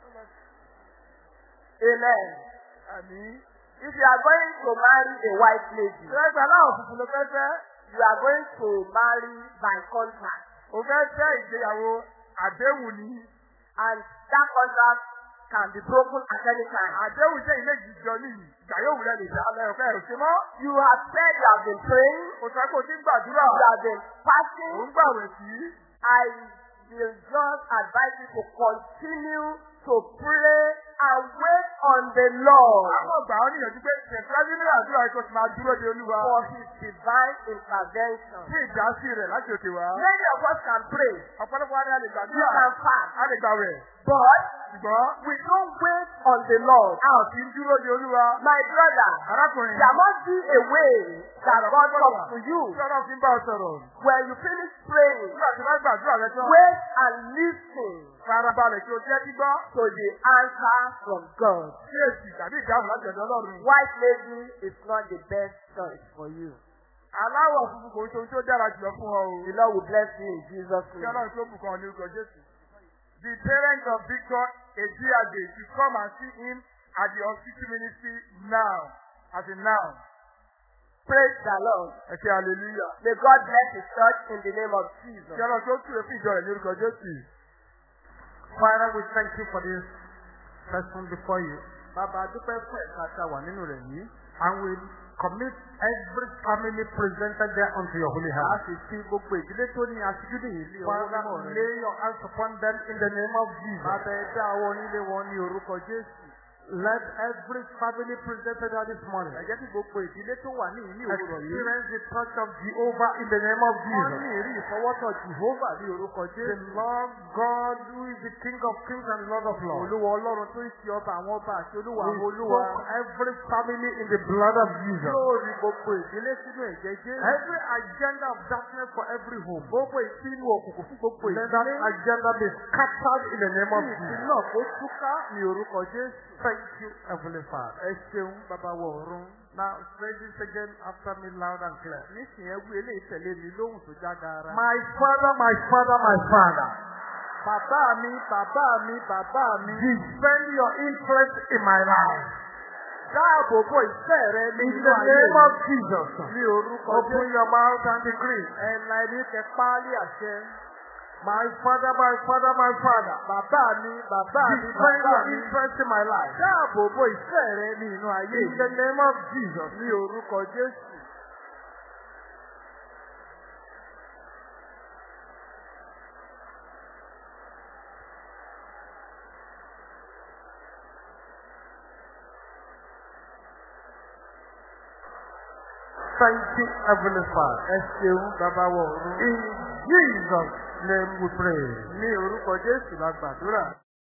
Amen. Àmín. If you are going to marry a white lady, Ṣé ẹgbẹ́ aláwọ̀ funfun ló fẹ́ fẹ́? you are going to marry by contract. O fẹ́ fẹ́ ìgbéyàwó àdéhùn ni. And that contract can be broken at any time. Àdéhùn jẹ́ ilé ìjọ ní ìgbà yóò wúlẹ̀ lè dá ọ̀fẹ́ rẹ̀ ṣe mọ́. You have said you have been praying, O sọ pé o ti ń gbàdúrà. you have been O fasting. ń gbàwẹ̀ sí. I will just advise you to continue to pray and wait on the Lord Àwọn ọgbà ó níyànjú pé tẹ̀síwájú ní àdúrà kó sì máa dúró de Olúwa. for His divine intervention. Fún ìdásí rẹ̀ láti òkè wá. Many of us can pray, Ọ̀pọ̀lọpọ̀ wa ni a lè you gbàdúrà. can fast, A lè gbàwẹ̀. but Ṣùgbọ́n we don't wait on the Lord. a ò kí ń dúró de Olúwa. My brother, Arákùnrin. there must be a way that God talks to you. Tí Ọlọ́run fi ń bá ọ sọ̀rọ̀. When you finish praying, Nígbà tí wọ́n gbàdúrà rẹ tán. wait and listen Farabalẹ̀ kí o jẹ́ gbígbọ́. to the answer from God. Sí èsì tàbí ìdáhùn láti ọ̀dọ̀ Ọlọ́run. White lady is not the best choice for you. Aláwọ̀ funfun kò ń ṣe ohun tó dára jùlọ fún ọ o. The Lord will bless you in Jesus' Kí name. Ọlọ́run tó bùkún ọ ní orúkọ Jésù. The parents of Victor Ejiade should come and see him at the hospital ministry now. As in now. Praise the Lord. Ẹ kí hallelujah. May God bless His church in the name of Jesus. Kí Ọlọ́run tó túre fún ìjọ rẹ̀ ní orúkọ Jésù. Father, we thank you for this person before you. Bàbá dúpẹ́ fún ẹ̀ka tá a wà nínú rẹ̀ yìí. And we commit every family presented there unto your holy A hand. sì fi gbogbo ìdílé tó ní aṣojú ní ìlú ọwọ́ Father, mímọ́ rẹ̀. lay your hands upon them in the name of Jesus. Bàbá ẹ dá àwọn onílé wọn ní orúkọ Jésù. Let every family presented here this morning Ẹ jẹ́ kí gbogbo ìdílé tó wà ní ìlú òwúrọ̀ yìí. experience the touch of Jehovah in the name of Wọ́n Jesus. ní ìrí ìfọwọ́tọ̀ Jèhófà ní orúkọ The Jésù. Lord God who is the King of kings and Lord of lords. Olúwa Ọlọ́run tó ń ṣe ọba àwọn ọba àti olúwa We àwọn olúwa. soak every family in the blood of Jesus. Yóò rí gbogbo ìdílé sínú ẹ̀jẹ̀ Jésù. Every agenda of darkness for every home. Gbogbo ìpinnu òkùnkùn fún gbogbo Let that ìdílé. agenda be scattered in the name of Ìpinnu Jesus. náà kó túká ní orúkọ Jésù. Thank you, Heavenly Father. Ẹ ṣeun bàbá wọ ọ̀run. Now say this again after me loud and clear. Nísìnyí ẹ wí eléyìí tẹ̀lé mi lóhùn tó já gaara. My Father, my Father, my Father. Bàbá mi, bàbá mi, bàbá mi. Defend your interest in my life. Dáàbò bo ìfẹ́ rẹ ní In inú the ayé name mi. of Jesus. Ní orúkọ Open Jésù. your mouth and decree. Ẹ̀la ẹni kẹ páálí àṣẹ. My Father, my Father, my Father. Bàbá mi, bàbá mi, Defend bàbá your mi. interest in my life. Dáàbò bo ìfẹ́ rẹ ní inú ayé In mi. the name of Jesus. Ní orúkọ Jésù. Thank you, Heavenly Father. Ẹ ṣeun bàbá wọ ọ̀run. In Jesus' name we pray. Ní orúkọ Jésù la gbàdúrà.